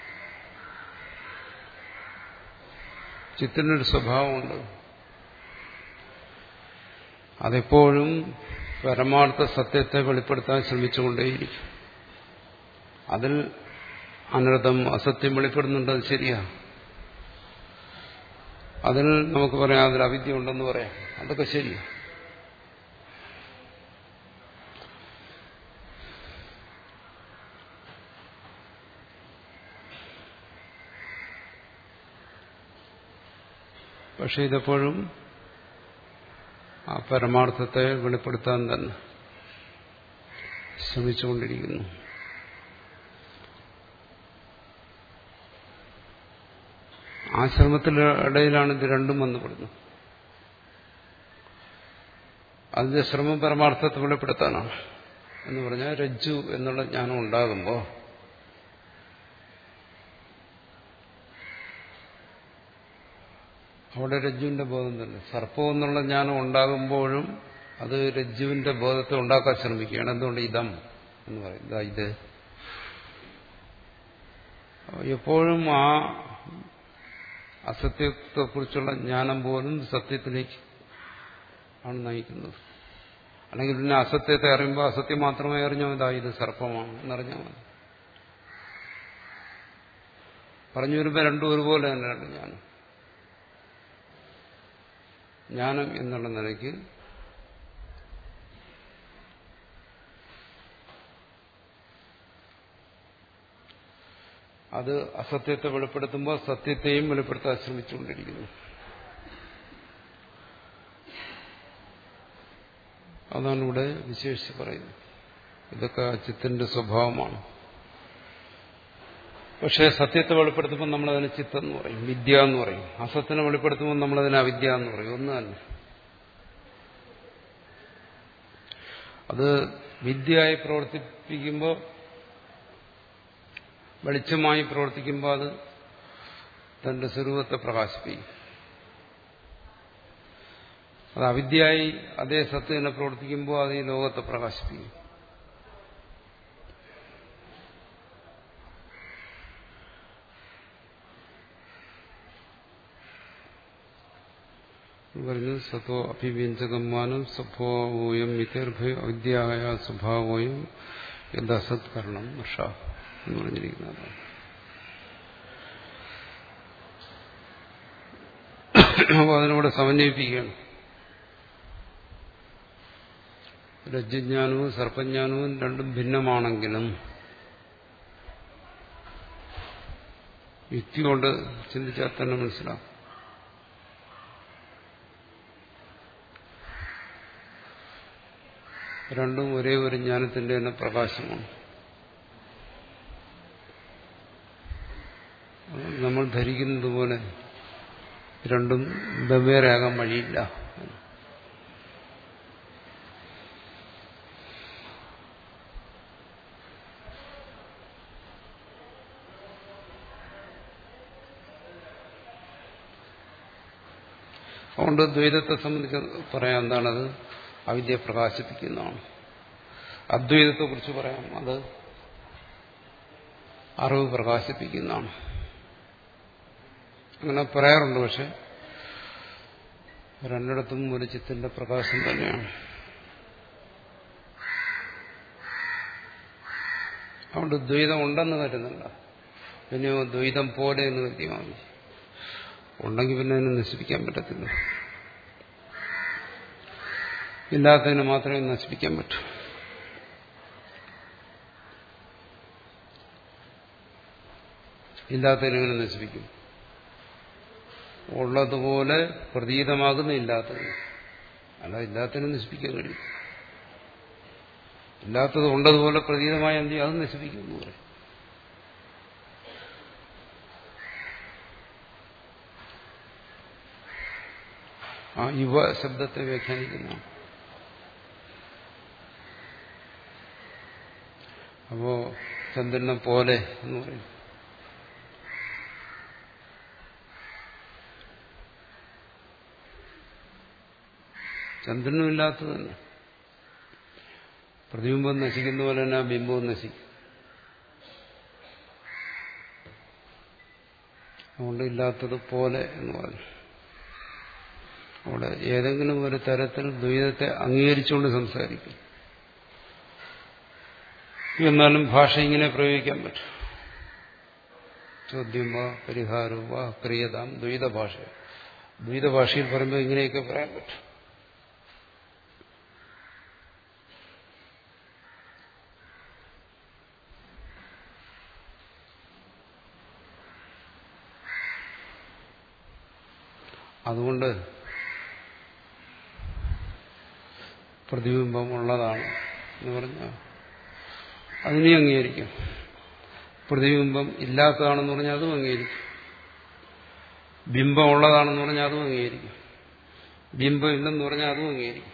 ചിത്തിനൊരു സ്വഭാവമുണ്ട്. അതെപ്പോഴും പരമാർത്ഥ സത്യത്തെ വെളിപ്പെടുത്താൻ ശ്രമിച്ചുകൊണ്ടേയിരിക്കും. അതിൽ അനർത്ഥം അസത്യം വെളിപ്പെടുന്നുണ്ട്, അത് ശരിയാ. അതിൽ നമുക്ക് പറയാം അതിൽ അവിദ്യ ഉണ്ടെന്ന് പറയാം, അതൊക്കെ ശരിയാ. പക്ഷെ ഇതെപ്പോഴും ആ പരമാർത്ഥത്തെ വെളിപ്പെടുത്താൻ തന്നെ ശ്രമിച്ചുകൊണ്ടിരിക്കുന്നു. ആ ശ്രമത്തിനിടയിലാണ് ഇത് രണ്ടും വന്നുപെടുന്നത്. അതിന്റെ ശ്രമം പരമാർത്ഥത്തെ വെളിപ്പെടുത്താനാണ്. എന്ന് പറഞ്ഞാൽ രജ്ജു എന്നുള്ള ജ്ഞാനം ഉണ്ടാകുമ്പോൾ അവിടെ രജ്ജുവിന്റെ ബോധം തന്നെ. സർപ്പം എന്നുള്ള ജ്ഞാനം ഉണ്ടാകുമ്പോഴും അത് രജ്ജുവിന്റെ ബോധത്തെ ഉണ്ടാക്കാൻ ശ്രമിക്കുകയാണ്. എന്തുകൊണ്ട് ഇതം എന്ന് പറയും, ഇതാ ഇത്. എപ്പോഴും ആ അസത്യത്തെക്കുറിച്ചുള്ള ജ്ഞാനം പോലും സത്യത്തിലേക്ക് ആണ് നയിക്കുന്നത്. അല്ലെങ്കിൽ പിന്നെ അസത്യത്തെ അറിയുമ്പോൾ അസത്യം മാത്രമേ അറിഞ്ഞാൽ ഇതാ ഇത് സർപ്പമാണ് എന്നറിഞ്ഞാൽ മതി. പറഞ്ഞു വരുമ്പോൾ രണ്ടും ഒരുപോലെ തന്നെയാണ് ജ്ഞാനം. ജ്ഞാനം എന്നുള്ള നിലയ്ക്ക് അത് അസത്യത്തെ വെളിപ്പെടുത്തുമ്പോൾ സത്യത്തെയും വെളിപ്പെടുത്താൻ ശ്രമിച്ചുകൊണ്ടിരിക്കുന്നു. അതാണ് ഇവിടെ വിശേഷിച്ച് പറയുന്നത്. ഇതൊക്കെ ചിത്തിന്റെ സ്വഭാവമാണ്. പക്ഷേ സത്യത്തെ വെളിപ്പെടുത്തുമ്പോൾ നമ്മളതിന് ചിത്തം എന്ന് പറയും, വിദ്യ എന്ന് പറയും. അസത്തിനെ വെളിപ്പെടുത്തുമ്പോൾ നമ്മളതിന് അവിദ്യ എന്ന് പറയും. ഒന്ന് തന്നെ. അത് വിദ്യയായി പ്രവർത്തിപ്പിക്കുമ്പോൾ, വെളിച്ചമായി പ്രവർത്തിക്കുമ്പോൾ അത് തന്റെ സ്വരൂപത്തെ പ്രകാശിപ്പിക്കും. അത് അവിദ്യയായി അതേ സത്യത്തിനെ പ്രവർത്തിക്കുമ്പോൾ അത് ഈ ലോകത്തെ പ്രകാശിപ്പിക്കും. പറഞ്ഞു സത്വ അഭിവ്യഞ്ജകമാനം സ്വഭാവോയം മിഥ്യാർഭയ അവിദ്യായ സ്വഭാവോയം യഥാസത്കരണം വർഷ എന്ന് പറഞ്ഞിരിക്കുന്നത്. അപ്പോൾ അതിനോട് സമന്വയിപ്പിക്കുകയാണ്. രജ്ജുജ്ഞാനവും സർപ്പജ്ഞാനവും രണ്ടും ഭിന്നമാണെങ്കിലും യുക്തി കൊണ്ട് ചിന്തിച്ചാൽ തന്നെ മനസ്സിലാവും. രണ്ടും ഒരേ ഒരു ജ്ഞാനത്തിന്റെ തന്നെ പ്രകാശമാണ്. നമ്മൾ ധരിക്കുന്നത് പോലെ രണ്ടും വെവ്വേറെയാകാൻ വഴിയില്ല. അതുകൊണ്ട് ദ്വൈതത്തെ സംബന്ധിച്ച് പറയാം, എന്താണത്? അവിദ്യ പ്രകാശിപ്പിക്കുന്നതാണ്. അദ്വൈതത്തെ കുറിച്ച് പറയാം, അത് അറിവ് പ്രകാശിപ്പിക്കുന്നതാണ്. അങ്ങനെ പറയാറുണ്ട്. പക്ഷെ രണ്ടിടത്തും ഒരു ചിത്തിന്റെ പ്രകാശം തന്നെയാണ്. അതുകൊണ്ട് ദ്വൈതം ഉണ്ടെന്ന് കരുതുന്നില്ല. പിന്നെയോ ദ്വൈതം പോലെ എന്ന് കരുതിയാൽ മതി. ഉണ്ടെങ്കിൽ പിന്നെ അതിനെ നശിപ്പിക്കാൻ പറ്റത്തില്ല. ഇല്ലാത്തതിന് മാത്രമേ നശിപ്പിക്കാൻ പറ്റൂ. ഇല്ലാത്തതിനെങ്ങനെ നശിപ്പിക്കും? ഉള്ളതുപോലെ പ്രതീതമാകുന്ന ഇല്ലാത്തതിന്. അല്ല, ഇല്ലാത്തതിനെ നശിപ്പിക്കാൻ കഴിയും. ഇല്ലാത്തത് ഉള്ളതുപോലെ പ്രതീതമായ എന്ത് ചെയ്യും? അത് നശിപ്പിക്കും എന്ന് പറയും. ആ യുവ ശബ്ദത്തെ വ്യാഖ്യാനിക്കുന്നതാണ്. അപ്പോ ചന്ദ്രനെ പോലെ എന്ന് പറയും. ചന്ദ്രനും ഇല്ലാത്തത് തന്നെ. പ്രതിബിംബം നശിക്കുന്ന പോലെ തന്നെ ബിംബവും നശിക്കും. അതുകൊണ്ട് ഇല്ലാത്തത് പോലെ എന്ന് പറഞ്ഞു. അവിടെ ഏതെങ്കിലും ഒരു തരത്തിൽ ദ്വൈതത്തെ അംഗീകരിച്ചുകൊണ്ട് സംസാരിക്കും. എന്നാലും ഭാഷ ഇങ്ങനെ പ്രയോഗിക്കാൻ പറ്റും. ചോദ്യം വാ പരിഹാരം വാ ക്രിയതാം ദ്വൈത ഭാഷ. ദ്വൈത ഭാഷയിൽ പറയുമ്പോൾ ഇങ്ങനെയൊക്കെ പറയാൻ പറ്റും. അതുകൊണ്ട് പ്രതിബിംബം ഉള്ളതാണ് എന്ന് പറഞ്ഞാൽ അതിനെ അംഗീകരിക്കും. പ്രതിബിംബം ഇല്ലാത്തതാണെന്ന് പറഞ്ഞാൽ അതും അംഗീകരിക്കും. ബിംബം ഉള്ളതാണെന്ന് പറഞ്ഞാൽ അതും അംഗീകരിക്കും. ബിംബം ഇല്ലെന്ന് പറഞ്ഞാൽ അതും അംഗീകരിക്കും.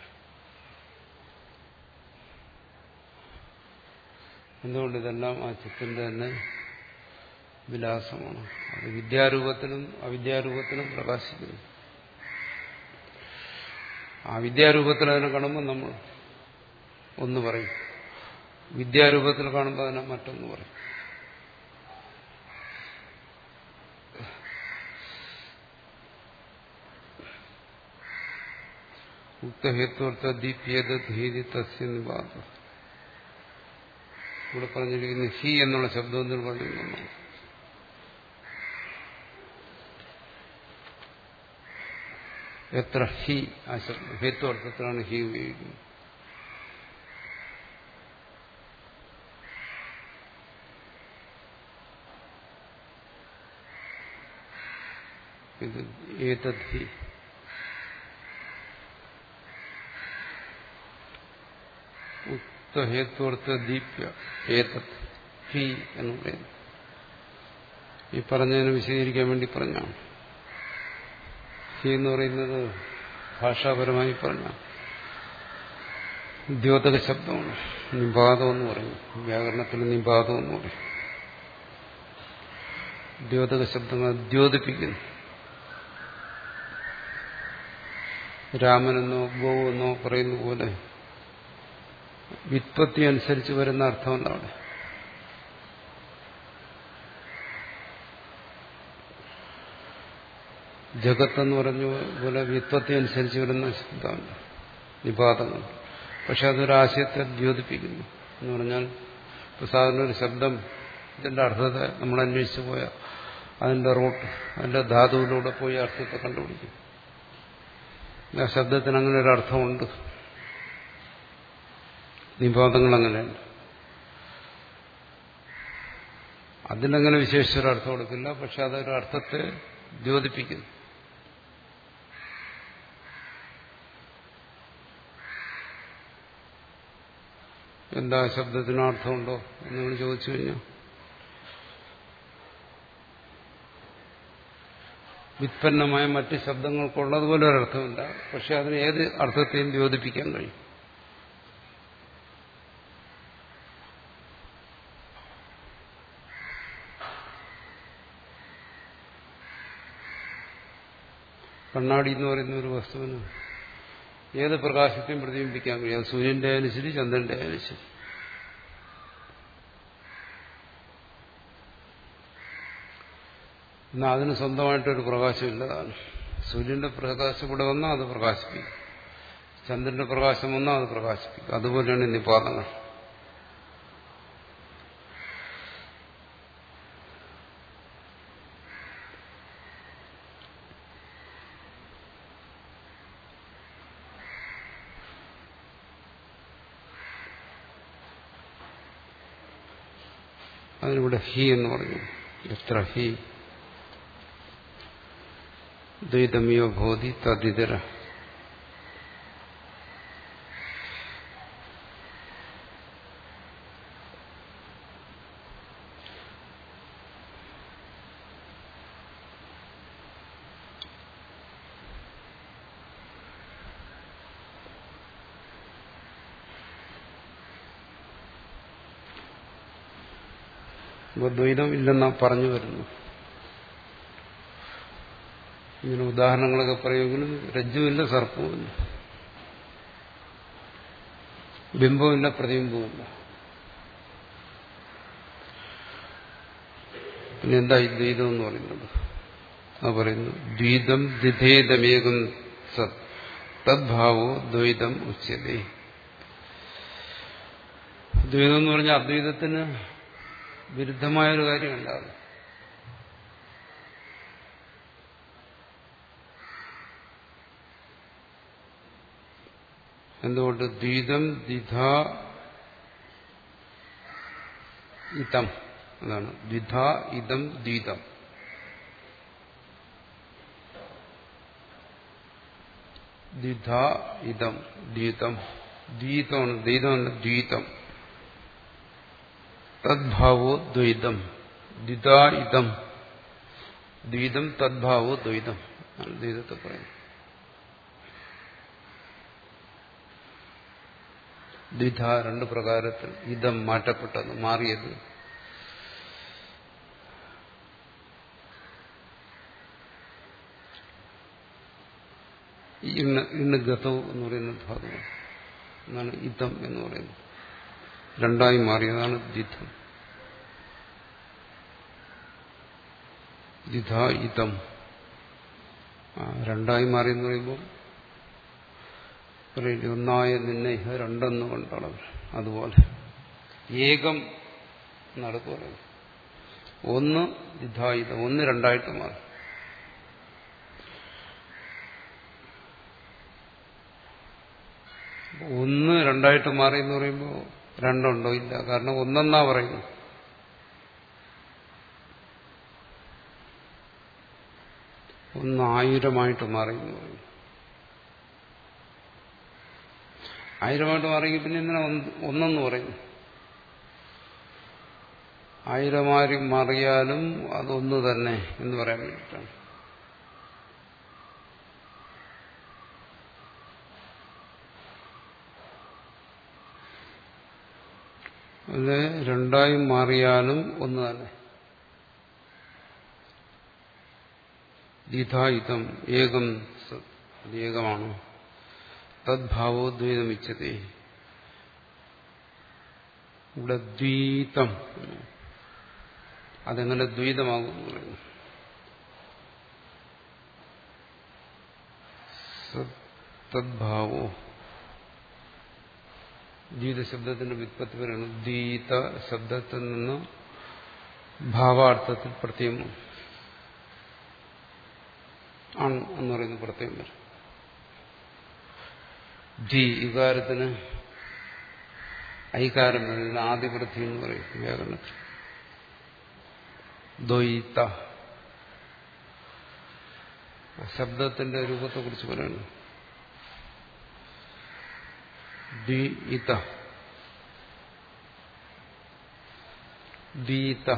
എന്തുകൊണ്ട്? ഇതെല്ലാം ആ ചിത്തിന്റെ തന്നെ വിലാസമാണ്. അത് വിദ്യാരൂപത്തിലും അവിദ്യാരൂപത്തിലും പ്രകാശിക്കുന്നു. ആ വിദ്യാരൂപത്തിൽ അതിനെ കാണുമ്പോൾ നമ്മൾ ഒന്ന് പറയും, വിദ്യാരൂപത്തിൽ കാണുമ്പോൾ അതിനെ മറ്റൊന്ന് പറയും. ഉക്തഹേത്വർത്ഥ ദീപ്യേതീതി തസ്യ നിപാത. ഇവിടെ പറഞ്ഞിരിക്കുന്ന ഹി എന്നുള്ള ശബ്ദം എന്ന് പറഞ്ഞിരുന്നു. എത്ര ഹി ആ ശബ്ദം ഹേത്വർത്ഥത്തിലാണ് ഹി ഉപയോഗിക്കുന്നത്. ഇത് ഏതദ് ഹി ഉക്തഹേത്വർത്ഥ ദീപ്യ ഏതത് ഹി എന്ന് പറയുന്നു. ഈ പറഞ്ഞതിനെ വിശദീകരിക്കാൻ വേണ്ടി പറഞ്ഞാണ്. ഹി എന്ന് പറയുന്നത് ഭാഷാപരമായി പറഞ്ഞ ദ്യോതക ശബ്ദമാണ്. നിപാതം എന്ന് പറയും, വ്യാകരണത്തിൽ നിപാതം എന്ന് പറയും. ദ്യോതക ശബ്ദങ്ങൾ ദ്യോതിപ്പിക്കുന്നു. രാമനെന്നോ ഗോവെന്നോ പറയുന്ന പോലെ വ്യുത്പത്തി അനുസരിച്ച് വരുന്ന അർത്ഥമല്ല അവിടെ. ജഗത്തെന്ന് പറഞ്ഞ പോലെ വ്യുത്പത്തി അനുസരിച്ച് വരുന്ന ശബ്ദമാണ് നിപാതങ്ങൾ. പക്ഷെ അതൊരാശയത്തെ ദ്യോതിപ്പിക്കുന്നു എന്ന് പറഞ്ഞാൽ, ഇപ്പൊ സാധാരണ ഒരു ശബ്ദം ഇതിന്റെ അർത്ഥത്തെ നമ്മൾ അന്വേഷിച്ചു പോയാൽ അതിന്റെ റൂട്ട്, അതിന്റെ ധാതുവിലൂടെ പോയി അർത്ഥത്തെ കണ്ടുപിടിക്കും. ആ ശബ്ദത്തിന് അങ്ങനെ ഒരു അർത്ഥമുണ്ട്. നിപാതങ്ങൾ അങ്ങനെയുണ്ട്. അതിനങ്ങനെ വിശേഷിച്ചൊരർത്ഥം കൊടുക്കില്ല, പക്ഷെ അതൊരു അർത്ഥത്തെ ദ്യോതിപ്പിക്കുന്നു. എന്താ ശബ്ദത്തിന് അർത്ഥമുണ്ടോ എന്ന് ചോദിച്ചു കഴിഞ്ഞാൽ വ്യുത്പന്നമായ മറ്റ് ശബ്ദങ്ങൾക്കുള്ളതുപോലെ ഒരർത്ഥമില്ല, പക്ഷെ അതിന് ഏത് അർത്ഥത്തെയും ദ്യോതിപ്പിക്കാൻ കഴിയും. കണ്ണാടി എന്ന് പറയുന്ന ഒരു വസ്തുവിന് ഏത് പ്രകാശത്തെയും പ്രതിബിംബിക്കാൻ കഴിയും. അത് സൂര്യന്റെ ആയാലും ശരി, ചന്ദ്രന്റെ ആയാലും ശരി. എന്നാൽ അതിന് സ്വന്തമായിട്ടൊരു പ്രകാശം ഇല്ലതാണ്. സൂര്യന്റെ പ്രകാശം ഇവിടെ വന്നാൽ അത് പ്രകാശിപ്പിക്കും, ചന്ദ്രന്റെ പ്രകാശം വന്നാൽ അത് പ്രകാശിപ്പിക്കും. അതുപോലെയാണ് നിപാതങ്ങൾ. അതിനിവിടെ ഹി എന്ന് പറഞ്ഞു. എത്ര ഹി ദ്വൈതമിയോ ഭോതി തദിതര. അപ്പോൾ ദ്വൈതം ഇല്ലെന്നാ പറഞ്ഞു വരുന്നു. ഇങ്ങനെ ഉദാഹരണങ്ങളൊക്കെ പറയുമെങ്കിലും രജ്ജുവില്ല, സർപ്പവുമില്ല, ബിംബവുമില്ല, പ്രതിബിംബവുമില്ല. പിന്നെ എന്താ ഈ ദ്വൈതം എന്ന് പറയുന്നത്? അത് പറയുന്നു ദ്വൈതം ദ്വിധേതമേകം സത് തദ്ഭാവോ ദ്വൈതം ഉച്യതേ. ദ്വൈതം എന്ന് പറഞ്ഞാൽ അദ്വൈതത്തിന് വിരുദ്ധമായൊരു കാര്യമല്ല. അത് എന്തുകൊണ്ട്? ദ്വൈതം ദ്വിധാ ഇതം, അതാണ് ദ്വിധാ ഇതം ദ്വൈതം. ദ്വിധാ ഇതം ദ്വൈതം, ദ്വൈതമാണ്, ദ്വൈതമല്ല ദ്വൈതം. തദ്ഭാവോ ദ്വൈതം, ദ്വിധാ ഇതം ദ്വൈതം, തദ്ഭാവോ ദ്വൈതം. ദ്വൈതത്തെ പറയുന്നു. ദ്വിധ രണ്ട് പ്രകാരത്തിൽ, ഇതം മാറ്റപ്പെട്ടത്, മാറിയത്. ഇന്ന് ഇന്ന് ഗതവും എന്ന് പറയുന്ന ധാതു എന്നാണ് ഇതം എന്ന് പറയുന്നത്. രണ്ടായി മാറിയതാണ് ദ്വിധം. ദ്വിധ ഇതം രണ്ടായി മാറിയെന്ന് പറയുമ്പോൾ ഒന്നായ നിന്നെ രണ്ടെന്ന് കൊണ്ടളവ്. അതുപോലെ ഏകം നടക്കു പറയുന്നു. ഒന്ന് ദ്വിധായുധം, ഒന്ന് രണ്ടായിട്ട് മാറി. ഒന്ന് രണ്ടായിട്ട് മാറി എന്ന് പറയുമ്പോൾ രണ്ടുണ്ടോ? ഇല്ല. കാരണം ഒന്നെന്നാ പറയുന്നു. ഒന്ന് ആയിരമായിട്ട് മാറി എന്ന് പറയുന്നു. ആയിരമായിട്ട് മാറിയെങ്കിൽ പിന്നെ എന്തിനാ ഒന്നെന്ന് പറയുന്നു? ആയിരമാരി മാറിയാലും അതൊന്നു തന്നെ എന്ന് പറയാൻ വേണ്ടിയിട്ടാണ്. അത് രണ്ടായി മാറിയാലും ഒന്ന് തന്നെ. ദ്വിധായുധം ഏകം ഏകമാണ്. തദ്ഭാവോ ദ്വൈതമിച്ഛതി. ഇവിടെ ദ്വൈതം അതെങ്ങനെ ദ്വൈതമാകും എന്ന് പറയുന്നു. തദ്ഭാവോ ദ്വൈത ശബ്ദത്തിന്റെ വ്യുത്പത്തി പറയുന്നു. ദ്വൈത ശബ്ദത്തിൽ നിന്ന് ഭാവാർത്ഥത്തിൽ പ്രത്യേകം അൺ എന്ന് പറയുന്ന പ്രത്യേകം വരും. ദ്വി ഇകാരത്തിന് ഐകാരം വരുന്നത് ആദിവൃത്തി എന്ന് പറയും വ്യാകരണത്തിൽ. ദ്വൈത ശബ്ദത്തിന്റെ രൂപത്തെ കുറിച്ച് പറയുന്നു. ദ്വിത ദ്വൈത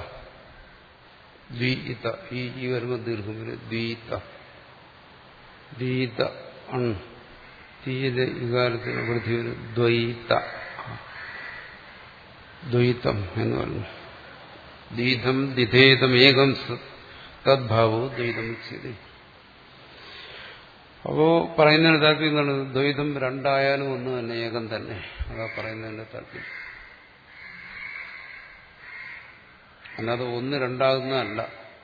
ദ്വൈത ഈ വരുമ്പോൾ ദീർഘം വരും. ദ്വൈത ദ്വൈത അൺ തീയത വികാരത്തിന് വൃദ്ധി വരും. ദ്വൈത ദ്വൈതം എന്ന് പറഞ്ഞു. ദ്വൈതം ദ്വിധേതം ഏകം തദ്ഭാവോ ദ്വൈതമുച്യതേ. അപ്പോ പറയുന്നതിന് താല്പര്യം എന്താണ്? ദ്വൈതം രണ്ടായാലും ഒന്ന് തന്നെ, ഏകം തന്നെ. അതാ പറയുന്നതിന്റെ താല്പര്യം. അല്ലാതെ ഒന്ന് രണ്ടാകുന്നതല്ല.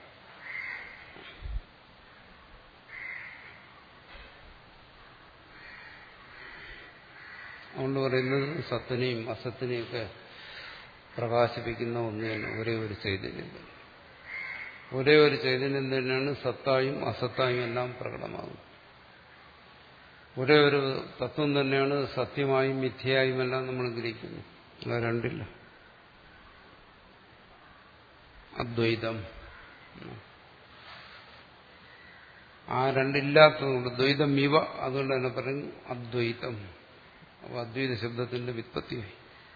അതുകൊണ്ട് പറയുന്നത് സത്തിനെയും അസത്തിനെയൊക്കെ പ്രകാശിപ്പിക്കുന്ന ഒന്ന് തന്നെ, ഒരേ ഒരു ചൈതന്യം തന്നെ. ഒരേ ഒരു ചൈതന്യം തന്നെയാണ് സത്തായും അസത്തായും എല്ലാം പ്രകടമാകുന്നത്. ഒരേ ഒരു തത്വം തന്നെയാണ് സത്യമായും മിഥ്യയായും എല്ലാം നമ്മൾ ഗ്രഹിക്കുന്നു. അല്ല, രണ്ടില്ല. അദ്വൈതം ആ രണ്ടില്ലാത്തതുകൊണ്ട് ദ്വൈതം ഇവ, അതുകൊണ്ട് തന്നെ പറയുന്നു അദ്വൈതം. അപ്പൊ അദ്വൈത ശബ്ദത്തിന്റെ വ്യുത്പത്തിയായി.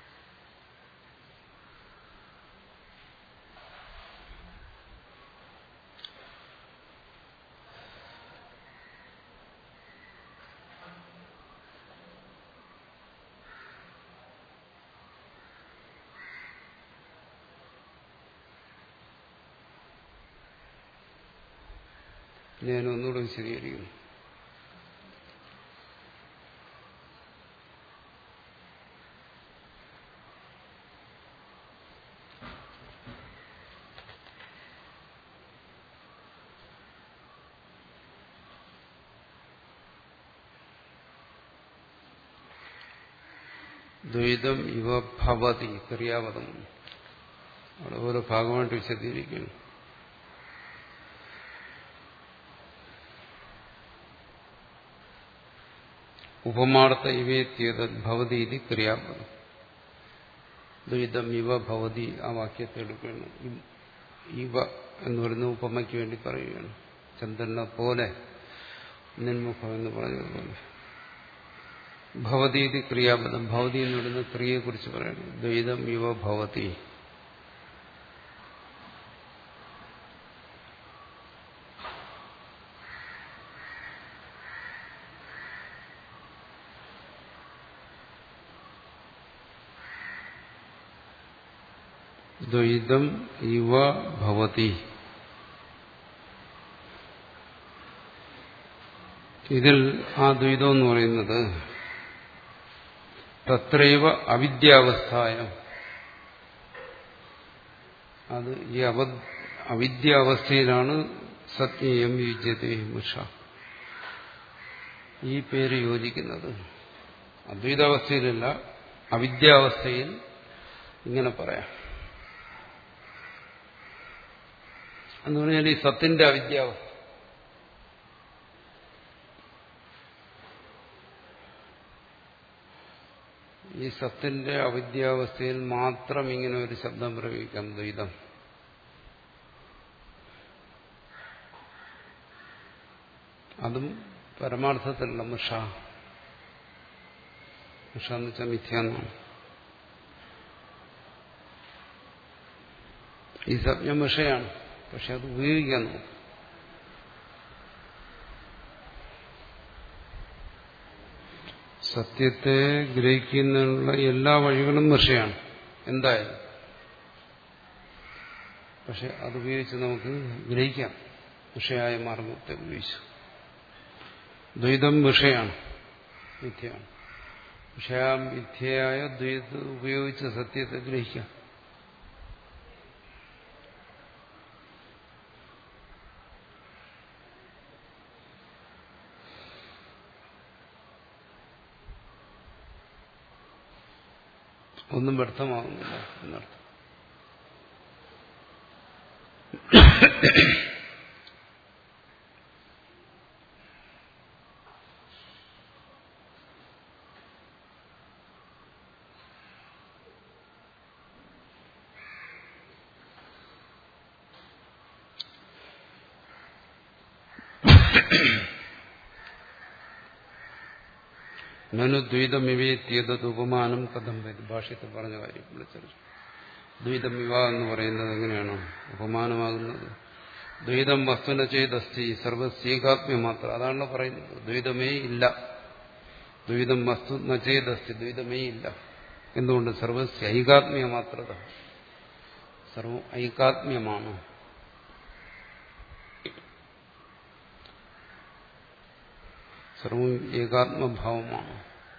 ഞാൻ ഒന്നുകൂടെ വിശദീകരിക്കുന്നു. ദ്വൈതം ഇവ ഭവതി ക്രിയാപദം അവിടെ ഓരോ ഭാഗമായിട്ട് വിശദീകരിക്കുന്നു. ഉപമാർത്ഥ ഇവേത്യത ഭവതി ഇത് ക്രിയാപദം. ദ്വൈതം ഇവ ഭവതി ആ വാക്യത്തെ എടുക്കുകയാണ്. ഇവ എന്ന് പറയുന്ന ഉപമയ്ക്ക് വേണ്ടി പറയുകയാണ്. ചന്ദ്രനെ പോലെ നിൻമുഖം എന്ന് പറഞ്ഞതുപോലെ ഭവതി ഇത് ക്രിയാപദം. ഭവതി എന്ന് പറയുന്ന ക്രിയയെക്കുറിച്ച് പറയുന്നു. ദ്വൈതം ഇവ ഭവതി. ദ്വൈതം ഇവ ഭവതി ഇതിൽ ആ ദ്വൈതം എന്ന് പറയുന്നത് തത്രൈവ അവിദ്യാവസ്ഥായ, അത് ഈ അവ അവിദ്യാവസ്ഥയിലാണ് സത്യം യുജ്യത്തെ മുഷ ഈ പേര് യോജിക്കുന്നത്. അദ്വൈതാവസ്ഥയിലല്ല, അവിദ്യാവസ്ഥയിൽ ഇങ്ങനെ പറയാം. എന്ന് പറഞ്ഞാൽ ഈ സത്തിന്റെ അവിദ്യാവസ്ഥ, ഈ സത്തിന്റെ അവിദ്യാവസ്ഥയിൽ മാത്രം ഇങ്ങനെ ഒരു ശബ്ദം പ്രയോഗിക്കാം, ദ്വൈതം. അതും പരമാർത്ഥത്തിലുള്ള മുഷ. മുഷ എന്ന് വെച്ചാൽ മിഥ്യാന്നാണ്. ഈ സജ്ഞ മുഷയാണ്, പക്ഷെ അത് ഉപയോഗിക്കാൻ നോക്കും. സത്യത്തെ ഗ്രഹിക്കുന്നതിനുള്ള എല്ലാ വഴികളും മുഷയാണ് എന്തായാലും. പക്ഷെ അതുപയോഗിച്ച് നമുക്ക് ഗ്രഹിക്കാം, മുഷയായ മാർഗത്തെ ഉപയോഗിച്ചു. ദ്വൈതം വിഷയാണ്, മിഥ്യയാണ്. പക്ഷെ ആ മിഥ്യയായ ദ്വൈതം ഉപയോഗിച്ച് സത്യത്തെ ഗ്രഹിക്കാം. ഒന്നും വ്യർത്ഥമാകുന്നില്ല എന്നർത്ഥം. നനു ദ്വൈതമിവേത്യത് ഉപമാനം കഥം വരും. ഭാഷ്യത്തിൽ പറഞ്ഞ കാര്യം വിളിച്ചത് ദ്വൈതമിവ എന്ന് പറയുന്നത് എങ്ങനെയാണ് ഉപമാനമാകുന്നത്? ദ്വൈതം വസ്തുന ചെയ്തസ്തി സർവസ്യേകാത്മ്യ മാത്രം. അതാണല്ലോ പറയുന്നത്. ദ്വൈതമേ ഇല്ല. ദ്വൈതം വസ്തു ന ചെയ്തസ്തി, ദ്വൈതമേ ഇല്ല. എന്തുകൊണ്ട്? സർവസ്യ ഐകാത്മ്യ മാത്രത. സർവം ഐകാത്മ്യമാണ്. സർവം ഏകാത്മഭാവമാണ്.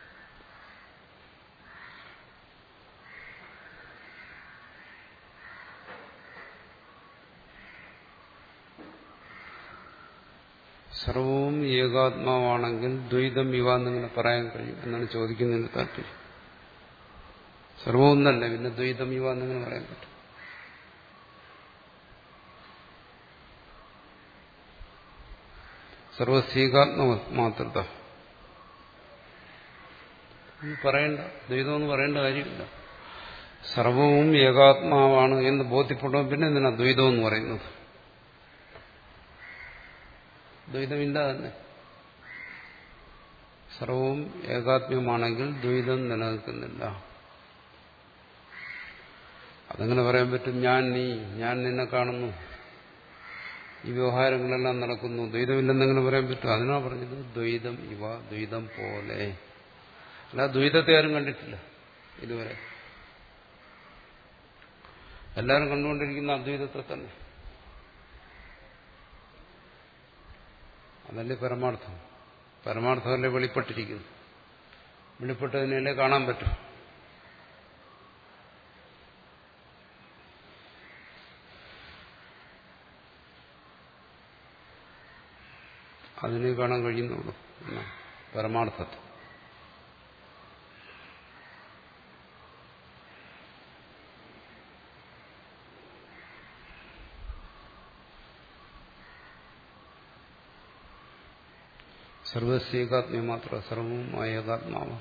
സർവവും ഏകാത്മാവാണെങ്കിൽ ദ്വൈതം ഇവ എന്നിങ്ങനെ പറയാൻ കഴിയും എന്നാണ് ചോദിക്കുന്നതിന് താല്പര്യം. സർവവും ഒന്നല്ല, പിന്നെ ദ്വൈതം ഇവ എന്നിങ്ങനെ പറയാൻ പറ്റും. സർവസ്യേകാത്മ മാത്രത പറയേണ്ട, ദ്വൈതം എന്ന് പറയേണ്ട കാര്യമില്ല. സർവവും ഏകാത്മാവാണ് എന്ന് ബോധ്യപ്പെടുമ്പോൾ പിന്നെ എന്തിനാ ദ്വൈതം എന്ന് പറയുന്നത്? ദ്വൈതമില്ല തന്നെ. സർവവും ഏകാത്മ്യമാണെങ്കിൽ ദ്വൈതം നിലനിൽക്കുന്നില്ല. അതെങ്ങനെ പറയാൻ പറ്റും? ഞാൻ നീ, ഞാൻ നിന്നെ കാണുന്നു, ഈ വ്യവഹാരങ്ങളെല്ലാം നടക്കുന്നു, ദ്വൈതമില്ലെന്നെങ്ങനെ പറയാൻ പറ്റും? അതിനാ പറഞ്ഞത് ദ്വൈതം ഇവ, ദ്വൈതം പോലെ. അല്ല, ദ്വൈതത്തെ ആരും കണ്ടിട്ടില്ല ഇതുവരെ. എല്ലാവരും കണ്ടുകൊണ്ടിരിക്കുന്ന അദ്വൈതത്തെ തന്നെ. അതല്ലേ പരമാർത്ഥം. പരമാർത്ഥമല്ലേ വെളിപ്പെട്ടിരിക്കുന്നു. വെളിപ്പെട്ടതിനല്ലേ കാണാൻ പറ്റും. അതിനെ കാണാൻ കഴിയുന്നുള്ളൂ പരമാർത്ഥത്തെ. സർവസ്യേകാത്മ്യം മാത്രം, സർവവും ഏകാത്മാവ്.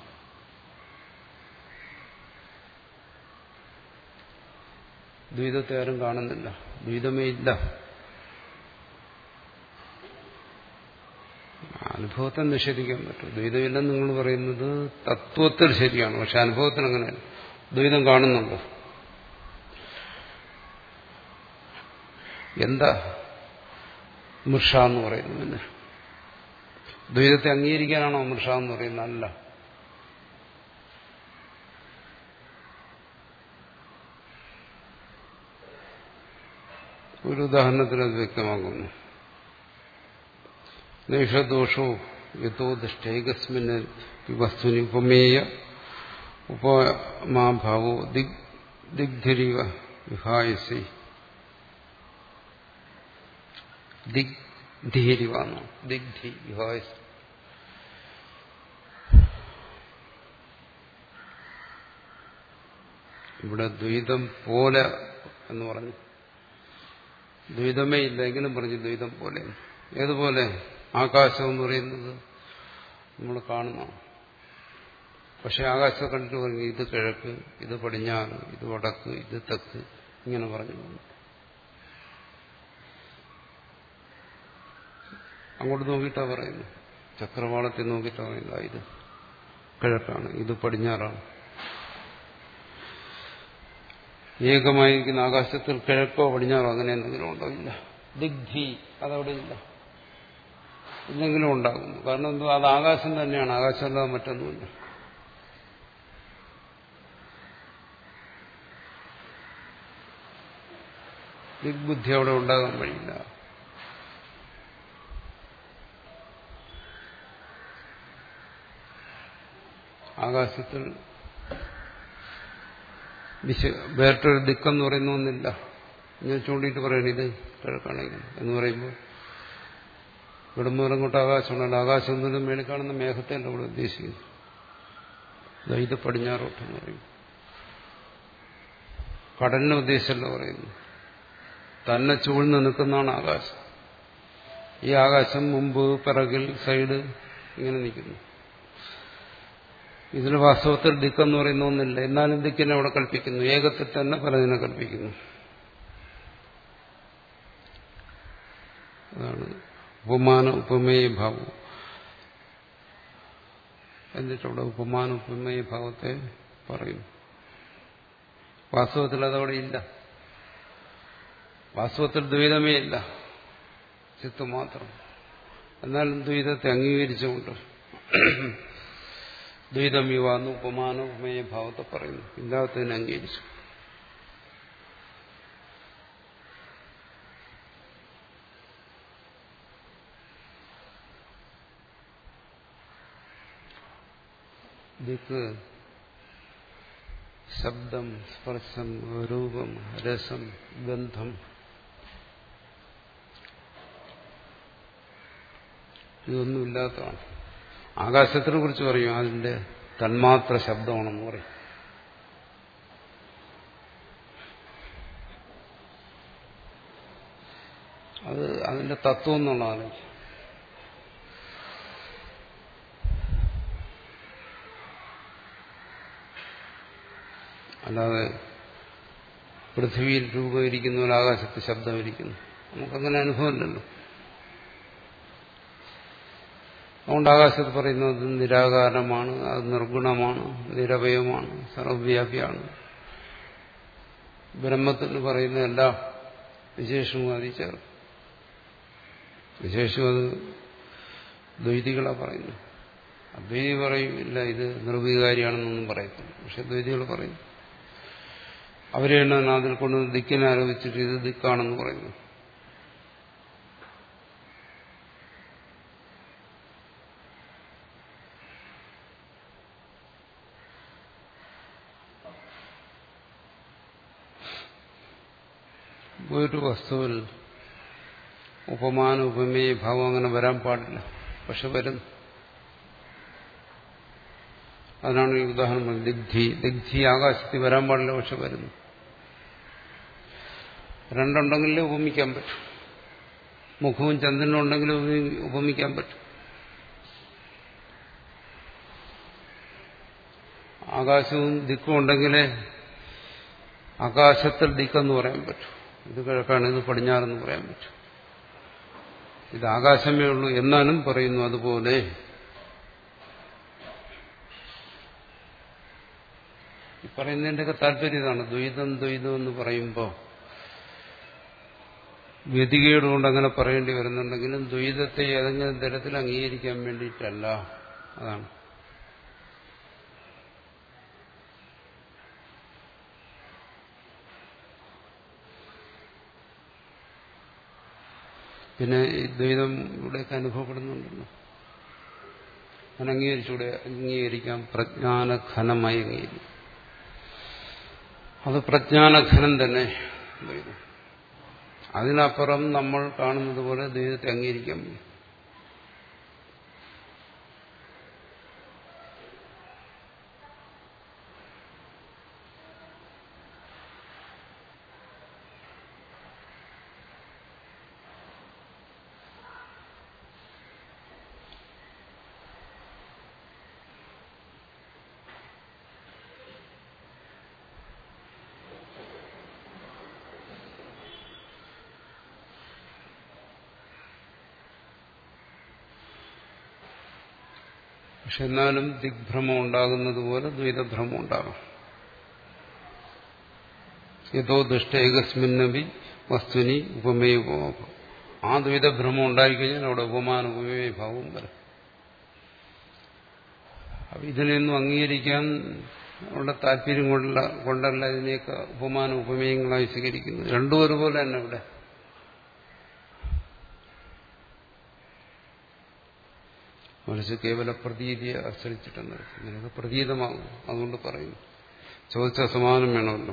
ദ്വൈതത്തെ ആരും കാണുന്നില്ല, ദ്വൈതമേ ഇല്ല. അനുഭവത്തെ നിഷേധിക്കാൻ പറ്റും. ദ്വൈതമില്ലെന്ന് നിങ്ങൾ പറയുന്നത് തത്വത്തിൽ ശരിയാണ്, പക്ഷെ അനുഭവത്തിൽ അങ്ങനെയല്ല. ദ്വൈതം കാണുന്നുണ്ട്. എന്താ മൃഷ എന്ന് പറയുന്നത്? പിന്നെ ദ്വൈതത്തെ അംഗീകരിക്കാനാണോ മൃഷ എന്ന് പറയുന്നത്? അല്ല. ഒരു ഉദാഹരണത്തിൽ അത് വ്യക്തമാക്കുന്നു. നൈഷദോഷോ യഥോ ദൃഷ്ടൈകസ്മിന് വസ്തുനി ഉപമേയ ഉപമാഭാവോ ദിഗ് ദിഗ്ധിരിവ വിഹായസി ദിഗ്ധിരിവ ദിഗ്ധി വിഹായസി. ഇവിടെ ദ്വൈതം പോലെ എന്ന് പറഞ്ഞു. ദ്വൈതമേ ഇല്ല എങ്കിലും പറഞ്ഞു ദ്വൈതം പോലെ. ഏതുപോലെ? ആകാശം എന്ന് പറയുന്നത് നമ്മൾ കാണുന്ന, പക്ഷെ ആകാശം കണ്ടിട്ട് പറഞ്ഞു ഇത് കിഴക്ക്, ഇത് പടിഞ്ഞാറ്, ഇത് വടക്ക്, ഇത് തെക്ക്, ഇങ്ങനെ പറഞ്ഞു. അങ്ങോട്ട് നോക്കിയിട്ടാ പറയുന്നു, ചക്രവാളത്തിൽ നോക്കിയിട്ടാ പറയുന്നത് ഇത് കിഴക്കാണ്, ഇത് പടിഞ്ഞാറാണ്. ഏകമായിരിക്കുന്ന ആകാശത്തിൽ കിഴക്കോ പടിഞ്ഞാറോ അങ്ങനെ എന്തെങ്കിലും ഉണ്ടോ? ഇല്ല. ദിഗ്ധി അതവിടെ ഇല്ല. എന്തെങ്കിലും ഉണ്ടാകുന്നു. കാരണം എന്തോ അത് ആകാശം തന്നെയാണ്, ആകാശമല്ലാതെ മറ്റൊന്നുമില്ല. ദിഗ്ബുദ്ധി അവിടെ ഉണ്ടാകാൻ വഴിയില്ല. ആകാശത്തിൽ വേറിട്ടൊരു ദിക്കെന്ന് പറയുന്ന ഒന്നില്ല. ഞാൻ ചൂണ്ടിയിട്ട് പറയണേ ഇത് കിഴക്കാണെങ്കിൽ എന്ന് പറയുമ്പോൾ ഇവിടുന്നോരം കൊണ്ട് ആകാശമുണ്ടല്ലോ. ആകാശം ഒന്നും മേളിൽ കാണുന്ന മേഘത്തെയല്ല ഇവിടെ ഉദ്ദേശിക്കുന്നു. ഇത് പടിഞ്ഞാറോട്ടെന്ന് പറയും. കടലിനെ ഉദ്ദേശിച്ചല്ല പറയുന്നു. തന്നെ ചൂഴ്ന്ന് നിൽക്കുന്നതാണ് ആകാശം. ഈ ആകാശം മുമ്പ്, പിറകിൽ, സൈഡ് ഇങ്ങനെ നിൽക്കുന്നു. ഇതിന് വാസ്തവത്തിൽ ദിക്കെന്ന് പറയുന്ന ഒന്നില്ല. എന്നാലും ദിക്കിനെ അവിടെ കൽപ്പിക്കുന്നു. ഏകത്തിൽ തന്നെ പലതിനെ കൽപ്പിക്കുന്നു. അതാണ് ഉപമാന ഉപമേയ ഭാവം. എന്നിട്ടവിടെ ഉപമാന ഉപമേയ ഭാവത്തെ പറയും. വാസ്തവത്തിൽ അതവിടെ ഇല്ല. വാസ്തവത്തിൽ ദ്വൈതമേ ഇല്ല, ചിത്ത് മാത്രം. എന്നാലും ദ്വൈതത്തെ അംഗീകരിച്ചുകൊണ്ട് ദ്വൈതം യുവാന്ന് ഉപമാന ഉപമേയ ഭാവത്തെ പറയുന്നു. ഇല്ലാത്തതിനെ അംഗീകരിച്ചു. ദിക്ക്, ശബ്ദം, സ്പർശം, രൂപം, രസം, ഗന്ധം, ഇതൊന്നുമില്ലാത്തതാണ്. ആകാശത്തിനെ കുറിച്ച് പറയും അതിന്റെ തന്മാത്ര ശബ്ദമാണെന്ന് പറയും. അത് അതിന്റെ തത്വം എന്നുള്ളതാണ്. അല്ലാതെ പൃഥ്വിയിൽ രൂപമിരിക്കുന്ന പോലെ ആകാശത്ത് ശബ്ദമിരിക്കുന്നു, നമുക്കങ്ങനെ അനുഭവമില്ലല്ലോ. അതുകൊണ്ട് ആകാശത്ത് പറയുന്നത് നിരാകാരമാണ്, അത് നിർഗുണമാണ്, നിരവയമാണ്, സർവ്വവ്യാപിയാണ്. ബ്രഹ്മത്തിന് പറയുന്ന എല്ലാ വിശേഷവും അതിൽ ചേർക്കും. വിശേഷം അത് ദ്വൈതികളാ പറയുന്നു. അദ്വൈതി പറയും ഇല്ല ഇത് നിർവികാരിയാണെന്നൊന്നും പറയത്തില്ല. പക്ഷെ ദ്വൈതികൾ പറയും. അവരെയാണ് അതിൽ കൊണ്ട് ദിക്കിനെ ആരോപിച്ചിട്ട് ഇത് ദിക്കാണെന്ന് പറയുന്നു. ഒരു വസ്തുവിൽ ഉപമാന ഉപമേയ ഭാവം അങ്ങനെ വരാൻ പാടില്ല, പക്ഷെ വരുന്നു. അതിനാണ് ഈ ഉദാഹരണം പറഞ്ഞത്. ദിഗ്ധി ദിഗ്ധി ആകാശത്തിൽ വരാൻ പാടില്ല, പക്ഷെ വരുന്നു. രണ്ടുണ്ടെങ്കിലേ ഉപമിക്കാൻ പറ്റും. മുഖവും ചന്ദ്രനും ഉണ്ടെങ്കിലും ഉപമിക്കാൻ പറ്റും. ആകാശവും ദിക്കും ഉണ്ടെങ്കിലേ ആകാശത്തിൽ ദിക്കെന്ന് പറയാൻ പറ്റും. ഇത് കിഴക്കാണ്, ഇത് പടിഞ്ഞാറെന്ന് പറയാൻ പറ്റും. ഇത് ആകാശമേ ഉള്ളൂ എന്നാലും പറയുന്നു അതുപോലെ. ഈ പറയുന്നതിൻ്റെയൊക്കെ താല്പര്യം ഇതാണ്. ദ്വൈതം ദ്വൈതം എന്ന് പറയുമ്പോൾ വ്യതികേടുകൊണ്ട് അങ്ങനെ പറയേണ്ടി വരുന്നുണ്ടെങ്കിലും ദ്വൈതത്തെ ഏതെങ്കിലും തരത്തിൽ അംഗീകരിക്കാൻ വേണ്ടിയിട്ടല്ല. അതാണ്. പിന്നെ ഈ ദ്വൈതം ഇവിടെയൊക്കെ അനുഭവപ്പെടുന്നുണ്ടല്ലോ. അനംഗീകരിച്ചൂടെ? അംഗീകരിക്കാം. പ്രജ്ഞാനഘനമായി അംഗീകരിക്കും. അത് പ്രജ്ഞാനഘനം തന്നെ ദ്വൈതം. അതിനപ്പുറം നമ്മൾ കാണുന്നത് പോലെ ദ്വൈതത്തെ അംഗീകരിക്കാൻ പറ്റും. പക്ഷെ എന്നാലും ദിഗ്ഭ്രമം ഉണ്ടാകുന്നത് പോലെ ദ്വൈതഭ്രമം ഉണ്ടാകും. യഥോ ദുഷ്ട ഏകസ്മിന്നപി വസ്തുനി ഉപമേയ ഉപമ. ആ ദ്വൈതഭ്രമം ഉണ്ടായിക്കഴിഞ്ഞാൽ അവിടെ ഉപമാന ഉപമേയ ഭാവവും വരും. അപ്പൊ ഇതിനെയൊന്നും അംഗീകരിക്കാൻ ഉള്ള താല്പര്യം കൊണ്ടല്ല കൊണ്ടല്ല ഇതിനെയൊക്കെ ഉപമാന ഉപമേയങ്ങളായി സ്വീകരിക്കുന്നത്. രണ്ടും ഒരുപോലെ തന്നെ ഇവിടെ. മനസ്സ് കേവല പ്രതീതിയെ ആശ്രയിച്ചിട്ടെന്ന് ഇങ്ങനെയൊക്കെ പ്രതീതമാകും. അതുകൊണ്ട് പറയുന്നു. ചോദിച്ച സമാനം വേണമല്ലോ.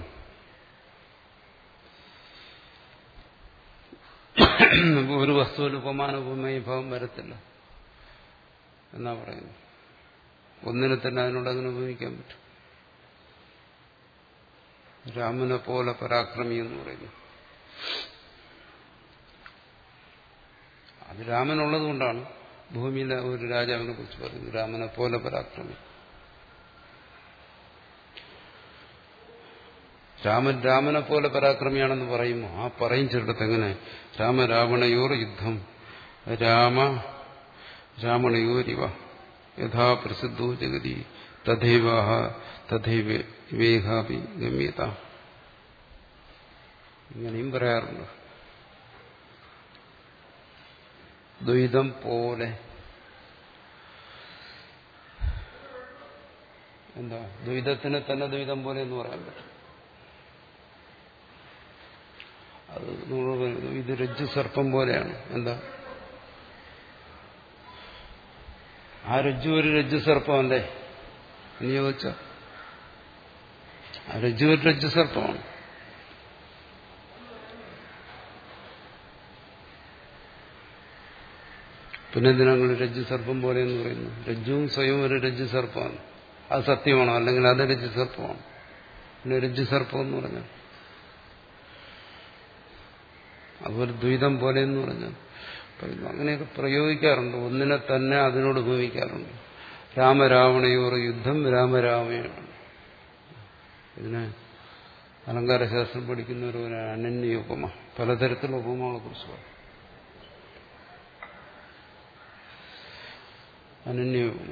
ഒരു വസ്തുവിൽ ഉപമാന ഉപമേയ ഭാവം വരത്തില്ല എന്നാ പറയുന്നു. ഒന്നിനെ തന്നെ അതിനോട് അങ്ങനെ ഉപയോഗിക്കാൻ പറ്റും. രാമനെ പോലെ പരാക്രമി എന്ന് പറയുന്നു. അത് രാമനുള്ളത് കൊണ്ടാണ് ഭൂമിയിലെ ഒരു രാജാവിനെ കുറിച്ച് പറയുന്നു. രാമനെ പോലെ പരാക്രമി. രാമൻ രാമനെ പോലെ പരാക്രമിയാണെന്ന് പറയുമോ? ആ പറയും ചിലടത്ത് എങ്ങനെ? രാമരാവണയോർ യുദ്ധം രാമ രാവണയോരിവ യഥാ പ്രസിദ്ധോ ജഗതി തഥൈവാഹ തഥൈവേഹാപി ഗമ്യത. ഇങ്ങനെയും പറയാറുണ്ട്. ദ്വൈതം പോലെ. എന്താ ദ്വൈതത്തിനെ തന്നെ ദ്വൈതം പോലെ എന്ന് പറയാൻ പറ്റും. അത് നമ്മൾ പറയുന്നത് ഇത് രജ്ജു സർപ്പം പോലെയാണ്. എന്താ ആ രജ്ജു ഒരു രജ്ജു സർപ്പമല്ലേ എന്ന് ചോദിച്ച ആ രജ്ജു ഒരു രജ്ജു സർപ്പമാണ്. പിന്നെ എന്തിനാണ് രജ്ജു സർപ്പം പോലെ എന്ന് പറയുന്നു? രജ്ജുവും സ്വയം ഒരു രജ്ജു സർപ്പമാണ്. അത് സത്യമാണോ? അല്ലെങ്കിൽ അത് രജ്ജു സർപ്പമാണ്. പിന്നെ രജ്ജു സർപ്പം എന്ന് പറഞ്ഞാൽ അതുപോലെ ദ്വൈതം പോലെ എന്ന് പറഞ്ഞാൽ പറയുന്നു. അങ്ങനെയൊക്കെ പ്രയോഗിക്കാറുണ്ട്. ഒന്നിനെ തന്നെ അതിനോട് ഉപയോഗിക്കാറുണ്ട്. രാമരാവണയോർ യുദ്ധം രാമരാമയാണ്. ഇതിനെ അലങ്കാരശാസ്ത്രം പഠിക്കുന്നവർ ഒരു അനന്യ ഉപമ, പലതരത്തിലുള്ള ഉപമകളെ കുറിച്ച് പറയും. അനന്യ ഉപമ.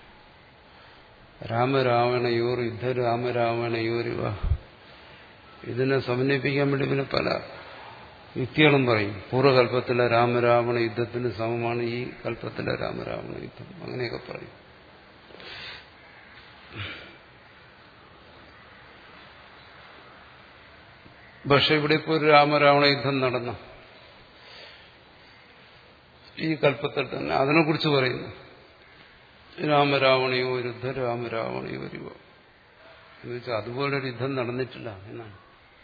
രാമരാവണയോർ യുദ്ധ രാമരാവണയോരിവ. ഇതിനെ സമന്വയിപ്പിക്കാൻ വേണ്ടി പിന്നെ പല യുക്തികളും പറയും. പൂർവ്വകൽപ്പത്തിലെ രാമരാവണ യുദ്ധത്തിന് സമമാണ് ഈ കൽപ്പത്തിലെ രാമരാവണ യുദ്ധം. അങ്ങനെയൊക്കെ പറയും. പക്ഷെ ഇവിടെ ഇപ്പോൾ ഒരു രാമരാവണ യുദ്ധം നടന്ന ഈ കൽപ്പത്തിൽ തന്നെ അതിനെക്കുറിച്ച് പറയുന്നു. രാമരാവണയോ യുദ്ധ രാമരാവണയോ യുവ എന്ന് വെച്ചാൽ അതുപോലൊരു യുദ്ധം നടന്നിട്ടില്ല എന്നാണ്.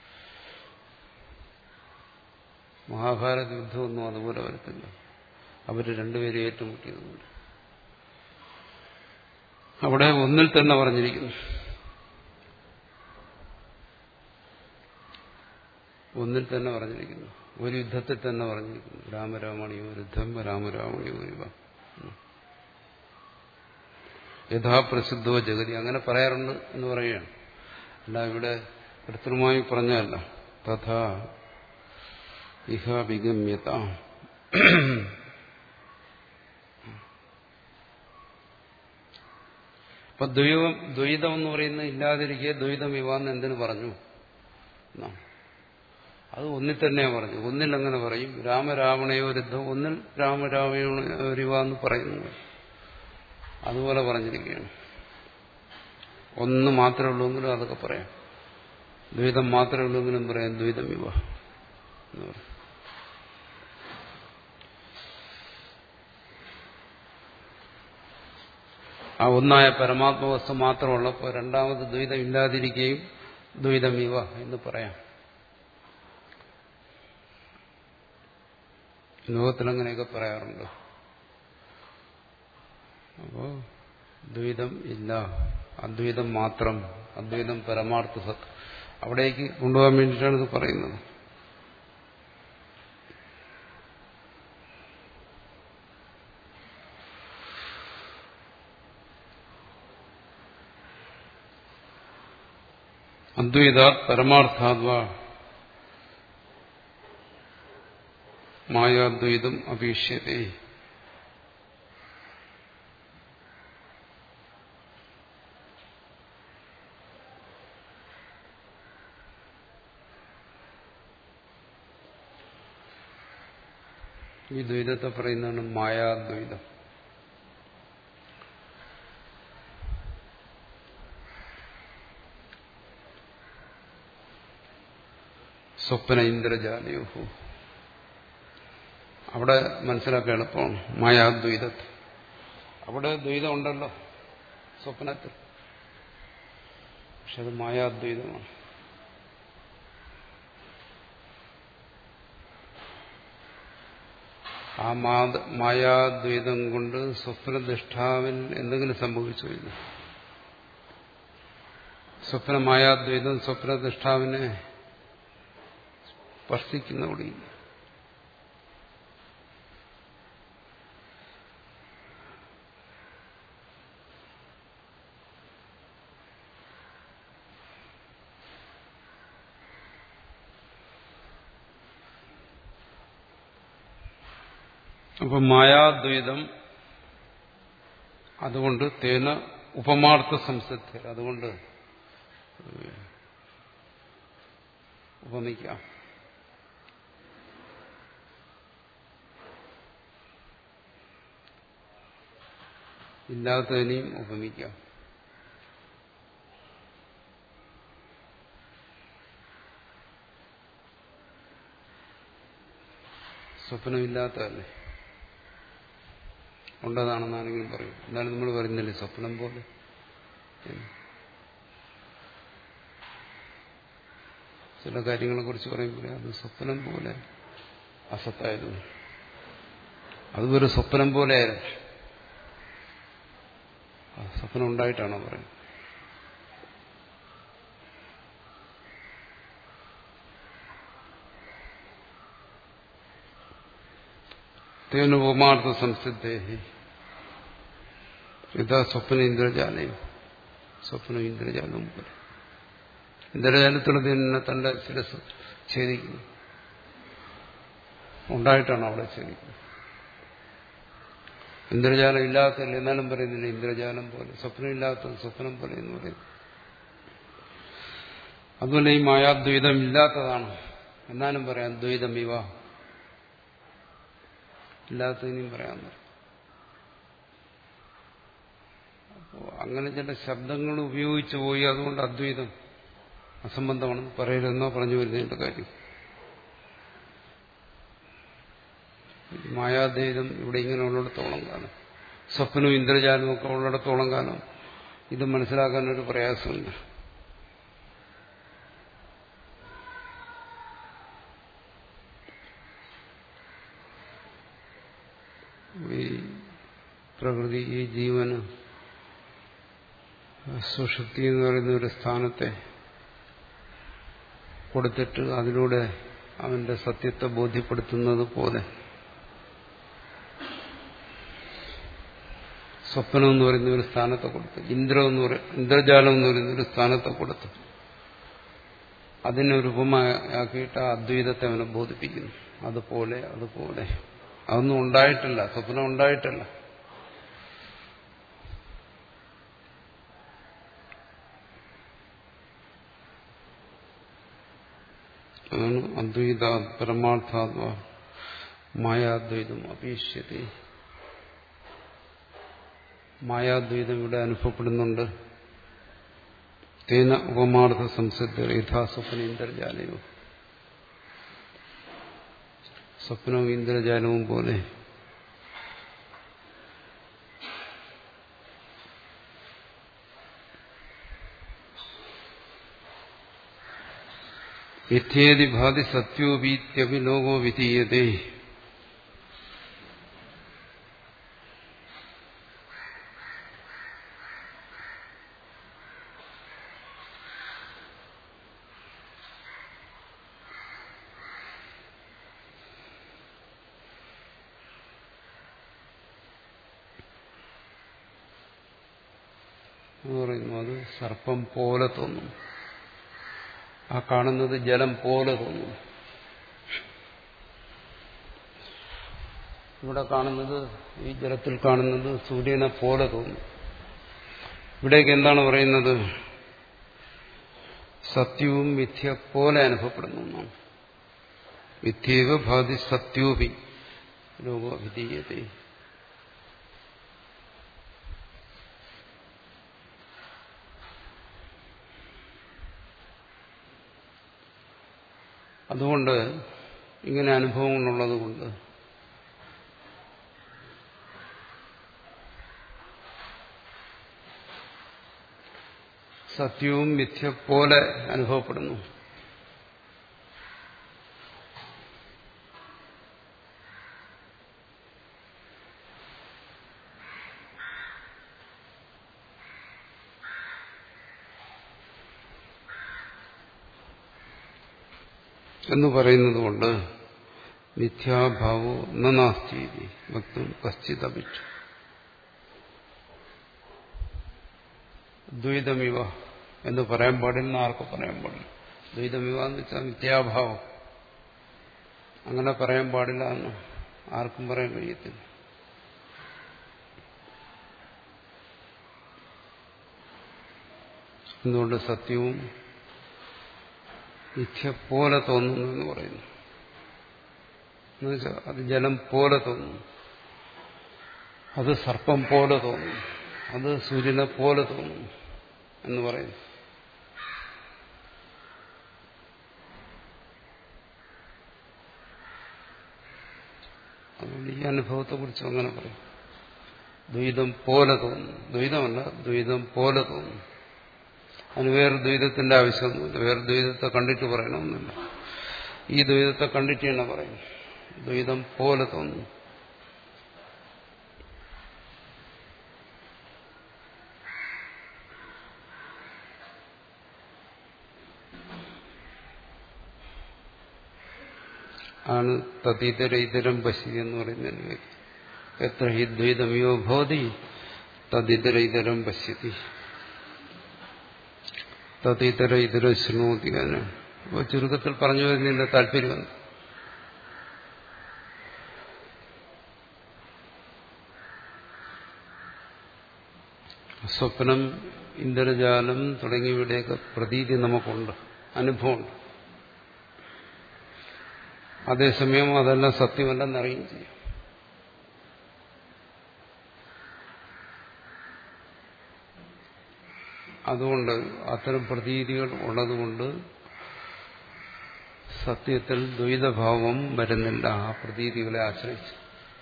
മഹാഭാരത യുദ്ധമൊന്നും അതുപോലെ വരത്തില്ല. അവര് രണ്ടുപേരും ഏറ്റുമുട്ടിയതുകൊണ്ട് അവിടെ ഒന്നിൽ തന്നെ പറഞ്ഞിരിക്കുന്നു. ഒന്നിൽ തന്നെ പറഞ്ഞിരിക്കുന്നു. ഒരു യുദ്ധത്തിൽ തന്നെ പറഞ്ഞിരിക്കുന്നു. രാമരാവണയോ യുദ്ധം രാമരാവണയോ യുവ യഥാപ്രസിദ്ധോ ജഗതി. അങ്ങനെ പറയാറുണ്ട് എന്ന് പറയുകയാണ്. അല്ല ഇവിടെ കൃത്രിമമായി പറഞ്ഞല്ല. തഥാ ഇഹ വിഗമ്യത. അപ്പൊ ദ്വൈതം ദ്വൈതം എന്ന് പറയുന്നത് ഇല്ലാതിരിക്കെ ദ്വൈതം വിവാന്ന് എന്തിനു പറഞ്ഞു? അത് ഒന്നിൽ തന്നെയാണ് പറഞ്ഞു. ഒന്നിൽ അങ്ങനെ പറയും. രാമരാവണയോ യുദ്ധം ഒന്നിൽ രാമരാവണയോരിവാന്ന് പറയുന്നു. അതുപോലെ പറഞ്ഞിരിക്കുകയാണ്. ഒന്ന് മാത്രമേ ഉള്ളൂവെങ്കിലും അതൊക്കെ പറയാം. ദ്വൈതം മാത്രമേ ഉള്ളൂവെങ്കിലും പറയാം ദ്വൈതം വിവ എന്ന് പറയും. ആ ഒന്നായ പരമാത്മവസ്തു മാത്രമുള്ളപ്പോൾ രണ്ടാമത് ദ്വൈതം ഇല്ലാതിരിക്കുകയും ദ്വൈതമിവ എന്ന് പറയാം. ലോകത്തിലങ്ങനെയൊക്കെ പറയാറുണ്ട്. അപ്പോ ദ്വൈതം ഇല്ല, അദ്വൈതം മാത്രം, അദ്വൈതം പരമാർത്ഥ സത്ത്, അവിടേക്ക് കൊണ്ടുപോകാൻ വേണ്ടിയിട്ടാണ് ഇത് പറയുന്നത്. അദ്വൈതാത് പരമാർത്ഥാദ്വാ മായാദ്വൈതം അപേക്ഷ്യതേ. ഈ ദ്വൈതത്തെ പറയുന്നതാണ് മായാദ്വൈതം. സ്വപ്ന ഇന്ദ്രജാലയോഹു, അവിടെ മനസ്സിലാക്കാൻ എളുപ്പമാണ്. മായാദ്വൈതത്തിൽ അവിടെ ദ്വൈതം ഉണ്ടല്ലോ സ്വപ്നത്തിൽ, പക്ഷെ അത് മായാദ്വൈതമാണ്. ആ മായാദ്വൈതം കൊണ്ട് സ്വപ്നദൃഷ്ടാവിൽ എന്തെങ്കിലും സംഭവിച്ചു കഴിഞ്ഞു. സ്വപ്ന മായാദ്വൈതം സ്വപ്നദൃഷ്ടാവിനെ സ്പർശിക്കുന്നവിടെയില്ല. അപ്പൊ മായാദ്വൈതം അതുകൊണ്ട് തേന ഉപമാർത്ഥ സംസിദ്ധ, അതുകൊണ്ട് ഉപമിക്കാം. ഇല്ലാത്തതിനെയും ഉപമിക്കാം. സ്വപ്നമില്ലാത്തതല്ലേ, ഉണ്ടതാണെന്നാണെങ്കിലും പറയും. എന്നാലും നമ്മൾ പറയുന്നില്ലേ സ്വപ്നം പോലെ. ചില കാര്യങ്ങളെ കുറിച്ച് പറയുമ്പോൾ അത് സ്വപ്നം പോലെ അസത്തായിരുന്നു, അതൊരു സ്വപ്നം പോലെ ആയിരുന്നു. സ്വപ്നം ഉണ്ടായിട്ടാണോ പറയുന്നത്? തേന ഉപമാർത്ഥ സംസിദ്ധേഹി യഥാ സ്വപ്ന ഇന്ദ്രജാലയം, സ്വപ്ന ഇന്ദ്രജാലവും പോലെ. ഇന്ദ്രജാലത്തോട് തന്നെ തന്റെ ശിരസ് ഛേദിക്കുന്നു, ഉണ്ടായിട്ടാണ് അവിടെ ഛേദിക്കുന്നത്. ഇന്ദ്രജാലം ഇല്ലാത്തല്ല, എന്നാലും പറയുന്നില്ല ഇന്ദ്രജാലം പോലെ. സ്വപ്നം ഇല്ലാത്തത് സ്വപ്നം പോലെ എന്ന് പറയുന്നു. അതുപോലെ ഈ മായാദ്വൈതം ഇല്ലാത്തതാണ്, എന്നാലും പറയാം ദ്വൈതം ഇവ, ഇല്ലാത്തതിനും പറയാൻ പറയും. അപ്പോൾ അങ്ങനെ ചില ശബ്ദങ്ങൾ ഉപയോഗിച്ചു പോയി, അതുകൊണ്ട് അദ്വൈതം അസംബന്ധമാണെന്ന് പറയരുതെന്നോ പറഞ്ഞു വരുന്നതിന്റെ കാര്യം. മായാദ്വൈതം ഇവിടെ ഇങ്ങനെ ഉള്ളിടത്തോളം കാലം, സ്വപ്നവും ഇന്ദ്രജാലവും ഒക്കെ ഉള്ളിടത്തോളം കാലം ഇത് മനസ്സിലാക്കാനൊരു പ്രയാസമുണ്ട്. ഈ പ്രകൃതി, ഈ ജീവന് സുഷുപ്തി എന്ന് പറയുന്ന ഒരു സ്ഥാനത്തെ കൊടുത്തിട്ട് അതിലൂടെ അവന്റെ സത്യത്തെ ബോധ്യപ്പെടുത്തുന്നത് പോലെ സ്വപ്നം എന്ന് പറയുന്ന ഒരു സ്ഥാനത്തെ കൊടുത്ത്, ഇന്ദ്രം എന്ന് പറയുന്ന ഇന്ദ്രജാലം എന്ന് പറയുന്ന ഒരു സ്ഥാനത്തെ കൊടുത്ത് അതിനൊരു ഉപമയാക്കിയിട്ട് ആ അദ്വൈതത്തെ അവനെ ബോധിപ്പിക്കുന്നു. അതുപോലെ അതുപോലെ അതൊന്നും ഉണ്ടായിട്ടില്ല, സ്വപ്നം ഉണ്ടായിട്ടില്ല. അതാണ് അദ്വൈത പരമാർത്ഥാത്വ മായാദ്വൈതം അപേക്ഷ്യത്തെ. മായാദ്വൈതം ഇവിടെ അനുഭവപ്പെടുന്നുണ്ട്. തേന ഉപമാർത്ഥ സംസിദ്ധ യഥാ സ്വപ്ന ഇന്ദ്രജാലയോ, സ്വപ്നവും ഇന്ദ്രജാലവും പോലെ. മിഥ്യേതി ഭാതി സത്യോപീത്യപി ലോകോ വിധീയതേ. പറയുന്നു അത് സർപ്പം പോലെ തോന്നും, ആ കാണുന്നത് ജലം പോലെ തോന്നും. ഇവിടെ കാണുന്നത്, ഈ ജലത്തിൽ കാണുന്നത് സൂര്യനെ പോലെ തോന്നും. ഇവിടേക്ക് എന്താണ് പറയുന്നത്? സത്യവും മിഥ്യ പോലെ അനുഭവപ്പെടുന്നു എന്നാണ്. മിഥ്യേവ ഭാതി സത്യോപി ലോകോ വിധീയതേ. അതുകൊണ്ട് ഇങ്ങനെ അനുഭവങ്ങളുള്ളത് കൊണ്ട് സത്യവും മിഥ്യ പോലെ അനുഭവപ്പെടുന്നു. എന്ന് പറയുന്നത് കൊണ്ട് മിഥ്യാഭാവോ നാസ്തി വക്തും കശ്ചിദപിച്ചു. ദ്വൈതമിവ എന്ന് പറയാൻ പാടില്ല, ആർക്കും പറയാൻ പാടില്ല. ദ്വൈതമിവ എന്ന് വെച്ചാൽ മിഥ്യാഭാവം, അങ്ങനെ പറയാൻ പാടില്ല എന്ന് ആർക്കും പറയാൻ കഴിയത്തില്ല. എന്തുകൊണ്ട്? സത്യവും മിഥ്യ പോലെ തോന്നുന്നു എന്ന് പറയുന്നു. എന്നുവെച്ചാൽ അത് ജലം പോലെ തോന്നുന്നു, അത് സർപ്പം പോലെ തോന്നുന്നു, അത് സൂര്യനെ പോലെ തോന്നുന്നു എന്ന് പറയുന്നു. അതുകൊണ്ട് ഈ അനുഭവത്തെ കുറിച്ച് അങ്ങനെ പറയും. ദ്വൈതം പോലെ തോന്നുന്നു, ദ്വൈതമല്ല ദ്വൈതം പോലെ തോന്നുന്നു. അതിന് വേറെ ദ്വൈതത്തിന്റെ ആവശ്യമൊന്നുമില്ല, വേറെ ദ്വൈതത്തെ കണ്ടിട്ട് പറയണമെന്നില്ല. ഈ ദ്വൈതത്തെ കണ്ടിട്ട് തന്നെ പറയും. ദ്വൈതം പോലെ തോന്നുന്നു. ആണ് തദിതര ഇതരം പശ്യതി എന്ന് പറയുന്നത്. എത്ര ഹി ദ്വൈതമിയോ ഭവതി തദിതര ഇതരം പശ്യതി, തദിതര ഇതര ശൃണോതി. അപ്പോൾ ചുരുക്കത്തിൽ പറഞ്ഞു വരുന്നതിന്റെ താല്പര്യം സ്വപ്നം, ഇന്ദ്രജാലം തുടങ്ങിയവയുടെയൊക്കെ പ്രതീതി നമുക്കുണ്ട്, അനുഭവമുണ്ട്. അതേസമയം അതെല്ലാം സത്യമല്ലെന്നറിയുകയും ചെയ്യും. അതുകൊണ്ട് അത്തരം പ്രതീതികൾ ഉള്ളതുകൊണ്ട് സത്യത്തിൽ ദ്വൈതഭാവം വരുന്നില്ല ആ പ്രതീതികളെ ആശ്രയിച്ച്.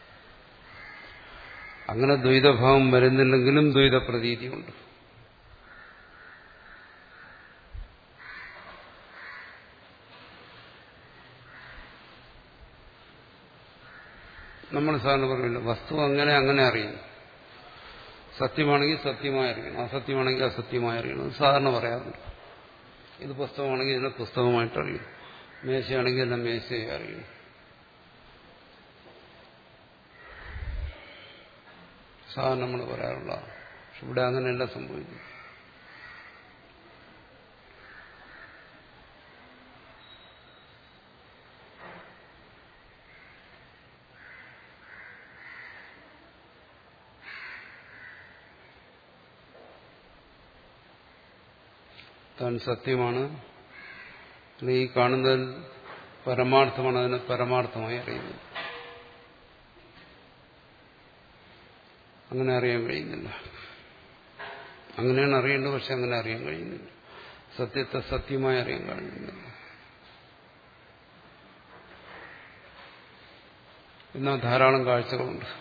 അങ്ങനെ ദ്വൈതഭാവം വരുന്നില്ലെങ്കിലും ദ്വൈത പ്രതീതിയുണ്ട്. നമ്മൾ സാറിന് പറയില്ല, വസ്തു അങ്ങനെ അങ്ങനെ അറിയുന്നു. സത്യമാണെങ്കിൽ സത്യമായി അറിയണം, അസത്യമാണെങ്കിൽ അസത്യമായി അറിയണം. സാധാരണ പറയാറുണ്ട്. ഇത് പുസ്തകമാണെങ്കിൽ ഇതിനെ പുസ്തകമായിട്ട് അറിയും, മേശയാണെങ്കിൽ എല്ലാം മേശയെ അറിയും. സാധാരണ നമ്മൾ പറയാറുള്ള, പക്ഷെ ഇവിടെ അങ്ങനെയല്ല സംഭവിക്കും. താൻ സത്യമാണ്, ഈ കാണുന്നതിൽ പരമാർത്ഥമാണ്, അതിനെ പരമാർത്ഥമായി അറിയുന്നത്. അങ്ങനെ അറിയാൻ കഴിയുന്നില്ല. അങ്ങനെയാണ് അറിയേണ്ടത്, പക്ഷെ അങ്ങനെ അറിയാൻ കഴിയുന്നില്ല. സത്യത്തെ സത്യമായി അറിയാൻ കഴിയുന്നില്ല. എന്നാൽ ധാരാളം കാഴ്ചകളുണ്ട്.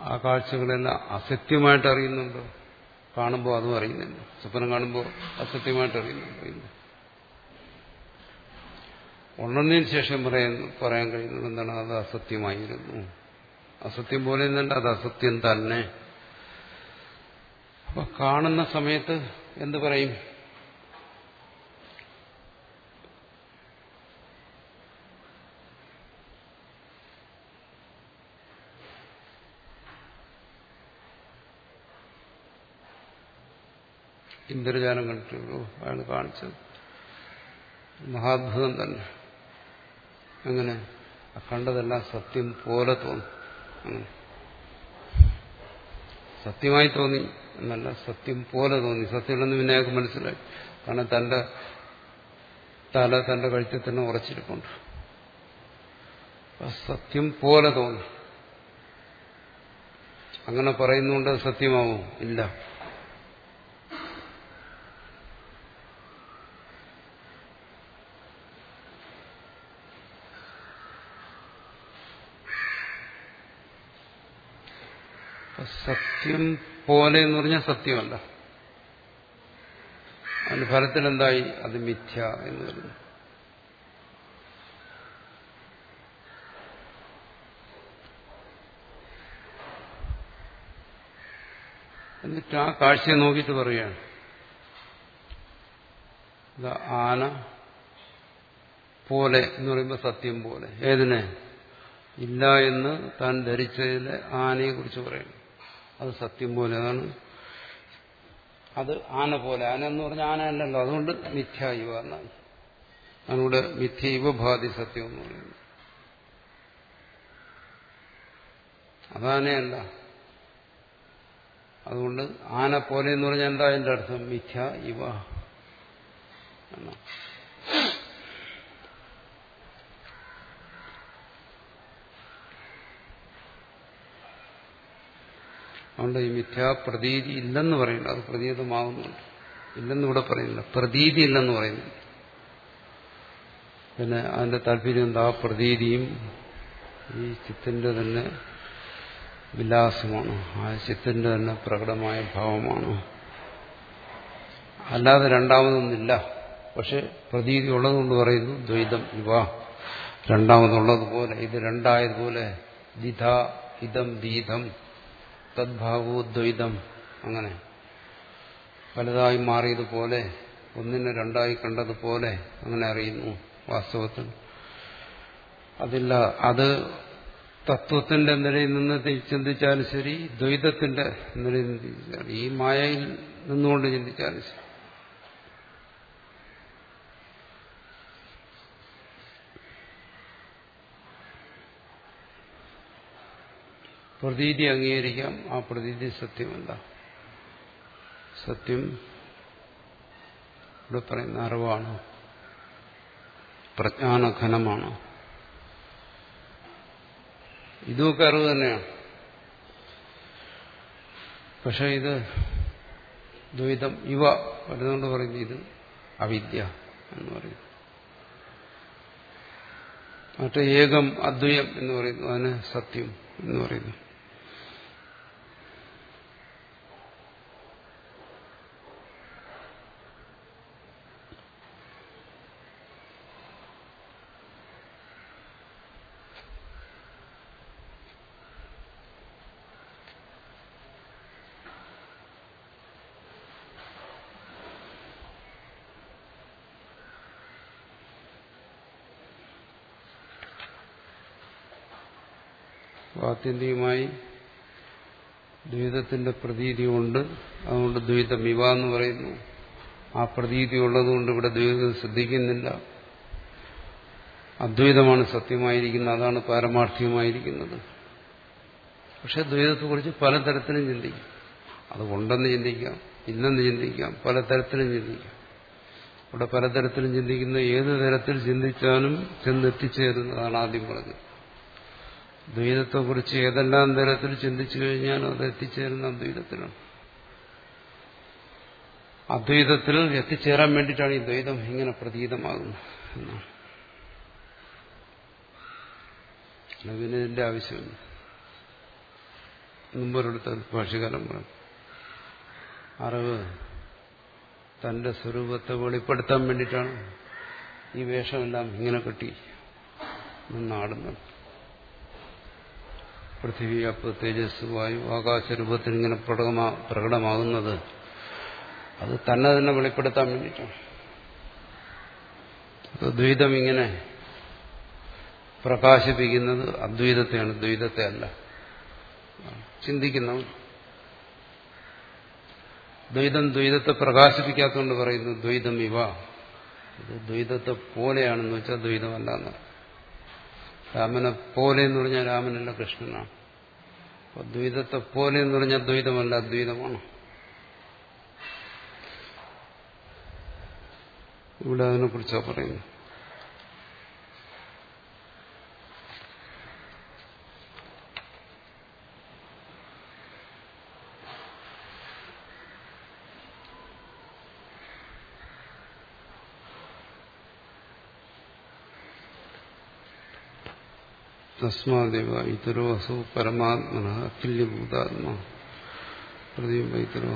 ആ കാഴ്ചകളെല്ലാം അസത്യമായിട്ട് അറിയുന്നുണ്ടോ? കാണുമ്പോൾ അതും അറിയുന്നില്ല. സ്വപ്നം കാണുമ്പോൾ അസത്യമായിട്ട് അറിയുന്നുണ്ടോ? ഇല്ല. ഉണർന്നതിന് ശേഷം പറയാൻ പറയാൻ കഴിയുന്നത് എന്താണ്? അത് അസത്യമായിരുന്നു. അസത്യം പോലെ എന്നല്ല, അത് അസത്യം തന്നെ. അപ്പൊ കാണുന്ന സമയത്ത് എന്ത് പറയും? ഇന്ദ്രജാലം കണ്ടിട്ടുള്ളൂ, അയാൾ കാണിച്ചത് മഹാത്ഭുതം തന്നെ. അങ്ങനെ കണ്ടതെല്ലാം സത്യം പോലെ തോന്നി. അങ്ങനെ സത്യമായി തോന്നി എന്നല്ല, സത്യം പോലെ തോന്നി. സത്യമുണ്ടെന്ന് പിന്നെ അയാൾക്ക് മനസ്സിലായി. കാരണം തന്റെ തല തന്റെ കഴുത്തിൽ തന്നെ ഉറച്ചിരിപ്പുണ്ട്. സത്യം പോലെ തോന്നി. അങ്ങനെ പറയുന്നുണ്ട് സത്യമാവോ? ഇല്ല. സത്യം പോലെ എന്ന് പറഞ്ഞാൽ സത്യമല്ല. അതിന് ഫലത്തിൽ എന്തായി? അത് മിഥ്യ എന്ന് പറയുന്നു. എന്നിട്ട് ആ കാഴ്ചയെ നോക്കിയിട്ട് പറയുകയാണ്, ആന പോലെ എന്ന് പറയുമ്പോൾ സത്യം പോലെ. ഏതിനെ? ഇല്ല എന്ന് താൻ ധരിച്ചതിലെ ആനയെ കുറിച്ച് പറയുന്നു. അത് സത്യം പോലെ. അതാണ് അത് ആന പോലെ. ആന എന്ന് പറഞ്ഞാൽ ആന അല്ലല്ലോ, അതുകൊണ്ട് മിഥ്യ ഇവ എന്നാണ്. അതിലൂടെ മിഥ്യ ഇവ ഭാതി സത്യം എന്ന് പറയുന്നു. അതാനയല്ല. അതുകൊണ്ട് ആന പോലെ എന്ന് പറഞ്ഞാൽ എന്താ അതിന്റെ അർത്ഥം? മിഥ്യ ഇവ എന്നാണ്. അതുകൊണ്ട് ഈ മിഥ്യാപ്രതീതി ഇല്ലെന്ന് പറയുന്നുണ്ട്. അത് പ്രതീതമാകുന്നുണ്ട്. ഇല്ലെന്ന് ഇവിടെ പറയുന്നില്ല, പ്രതീതി ഇല്ലെന്ന് പറയുന്നു. പിന്നെ അതിന്റെ താല്പര്യം എന്താ? പ്രതീതിയും ഈ ചിത്തിന്റെ തന്നെ വിലാസമാണ്, ആ ചിത്തിന്റെ തന്നെ പ്രകടമായ ഭാവമാണ്. അല്ലാതെ രണ്ടാമതൊന്നില്ല. പക്ഷെ പ്രതീതി ഉള്ളതുകൊണ്ട് പറയുന്നു ദ്വൈതം ഇവ, രണ്ടാമതുള്ളതുപോലെ, ഇത് രണ്ടായതുപോലെ. ദിധ ഇതം ദീതം തദ്ഭാവോ ദ്വൈതം. അങ്ങനെ പലതായി മാറിയതുപോലെ, ഒന്നിനെ രണ്ടായി കണ്ടതുപോലെ അങ്ങനെ അറിയുന്നു. വാസ്തവത്തിൽ അതില്ല. അത് തത്വത്തിന്റെ നിലയിൽ നിന്ന് ചിന്തിച്ചാലും ശരി, ദ്വൈതത്തിന്റെ നിലയിൽ നിന്ന് ചിന്തിച്ചാലും, ഈ മായയിൽ നിന്നുകൊണ്ട് ചിന്തിച്ചാലും ശരി. പ്രതീതി അംഗീകരിക്കാം, ആ പ്രതീതി സത്യമല്ല. സത്യം ഇവിടെ പറയുന്ന അറിവാണ്, പ്രജ്ഞാനഘനമാണ്. ഇതുമൊക്കെ അറിവ് തന്നെയാണ്. പക്ഷെ ഇത് ദ്വൈതം ഇവ വരുന്നുകൊണ്ട് പറയുന്നു ഇത് അവിദ്യ എന്ന് പറയുന്നു. മറ്റേ ഏകം അദ്വയം എന്ന് പറയുന്നു, അതിന് സത്യം എന്ന് പറയുന്നു. ആത്യന്തികമായി ദ്വൈതത്തിന്റെ പ്രതീതി കൊണ്ട്, അതുകൊണ്ട് ദ്വൈതം ഇവ എന്ന് പറയുന്നു. ആ പ്രതീതി ഉള്ളതുകൊണ്ട് ഇവിടെ ദ്വൈതം ശ്രദ്ധിക്കുന്നില്ല. അദ്വൈതമാണ് സത്യമായിരിക്കുന്നത്, അതാണ് പാരമാർത്ഥികമായിരിക്കുന്നത്. പക്ഷെ ദ്വൈതത്തെക്കുറിച്ച് പലതരത്തിലും ചിന്തിക്കും. അത് ഉണ്ടെന്ന് ചിന്തിക്കാം, ഇല്ലെന്ന് ചിന്തിക്കാം, പലതരത്തിലും ചിന്തിക്കാം. ഇവിടെ പലതരത്തിലും ചിന്തിക്കുന്ന ഏത് തരത്തിൽ ചിന്തിച്ചാലും ചെന്നെത്തിച്ചേരുന്നതാണ് ആദ്യം പറഞ്ഞത്. ദ്വൈതത്തെക്കുറിച്ച് ഏതെല്ലാം തരത്തിൽ ചിന്തിച്ചു കഴിഞ്ഞാൽ അത് എത്തിച്ചേരുന്ന അദ്വൈതത്തിലാണ്. അദ്വൈതത്തിൽ എത്തിച്ചേരാൻ വേണ്ടിയിട്ടാണ് ഈ ദ്വൈതം ഇങ്ങനെ പ്രതീതമാകുന്നത് എന്നാണ്. അതിന് ഇതിന്റെ ആവശ്യമില്ല. മുമ്പൊരിടത്ത് ഭാഷ്യകാരൻ പറഞ്ഞു, അറിവ് തന്റെ സ്വരൂപത്തെ വെളിപ്പെടുത്താൻ വേണ്ടിയിട്ടാണ് ഈ വേഷമെല്ലാം ഇങ്ങനെ കെട്ടി നിന്നാടുന്നത്. പൃഥ്വി, അപ്പ്, തേജസ്, വായു, ആകാശരൂപത്തിൽ ഇങ്ങനെ പ്രകടമാ പ്രകടമാകുന്നത് അത് തന്നെ തന്നെ വെളിപ്പെടുത്താൻ വേണ്ടിയിട്ടാണ്. ദ്വൈതം ഇങ്ങനെ പ്രകാശിപ്പിക്കുന്നത് അദ്വൈതത്തെയാണ്, ദ്വൈതത്തെ അല്ല. ചിന്തിക്കുന്നവൻ ദ്വൈതം ദ്വൈതത്തെ പ്രകാശിപ്പിക്കാത്തതുകൊണ്ട് പറയുന്നു ദ്വൈതം ഇവ, ഇത് ദ്വൈതത്തെ പോലെയാണെന്ന് വെച്ചാൽ ദ്വൈതമല്ല എന്ന്. രാമനെ പോലെ എന്ന് പറഞ്ഞാൽ രാമനല്ല, കൃഷ്ണനാണ്. അപ്പൊ ദ്വൈതത്തെ പോലെ എന്ന് പറഞ്ഞാൽ ദ്വൈതമല്ല, അദ്വൈതമാണ്. ഇവിടെ അതിനെക്കുറിച്ചാണ് പറയുന്നത്. തസ്മാദേവ ഇതരോ അസോ പരമാത്മന തുല്യഭൂതാത്മാ പ്രതിബിംബ ഇതരോ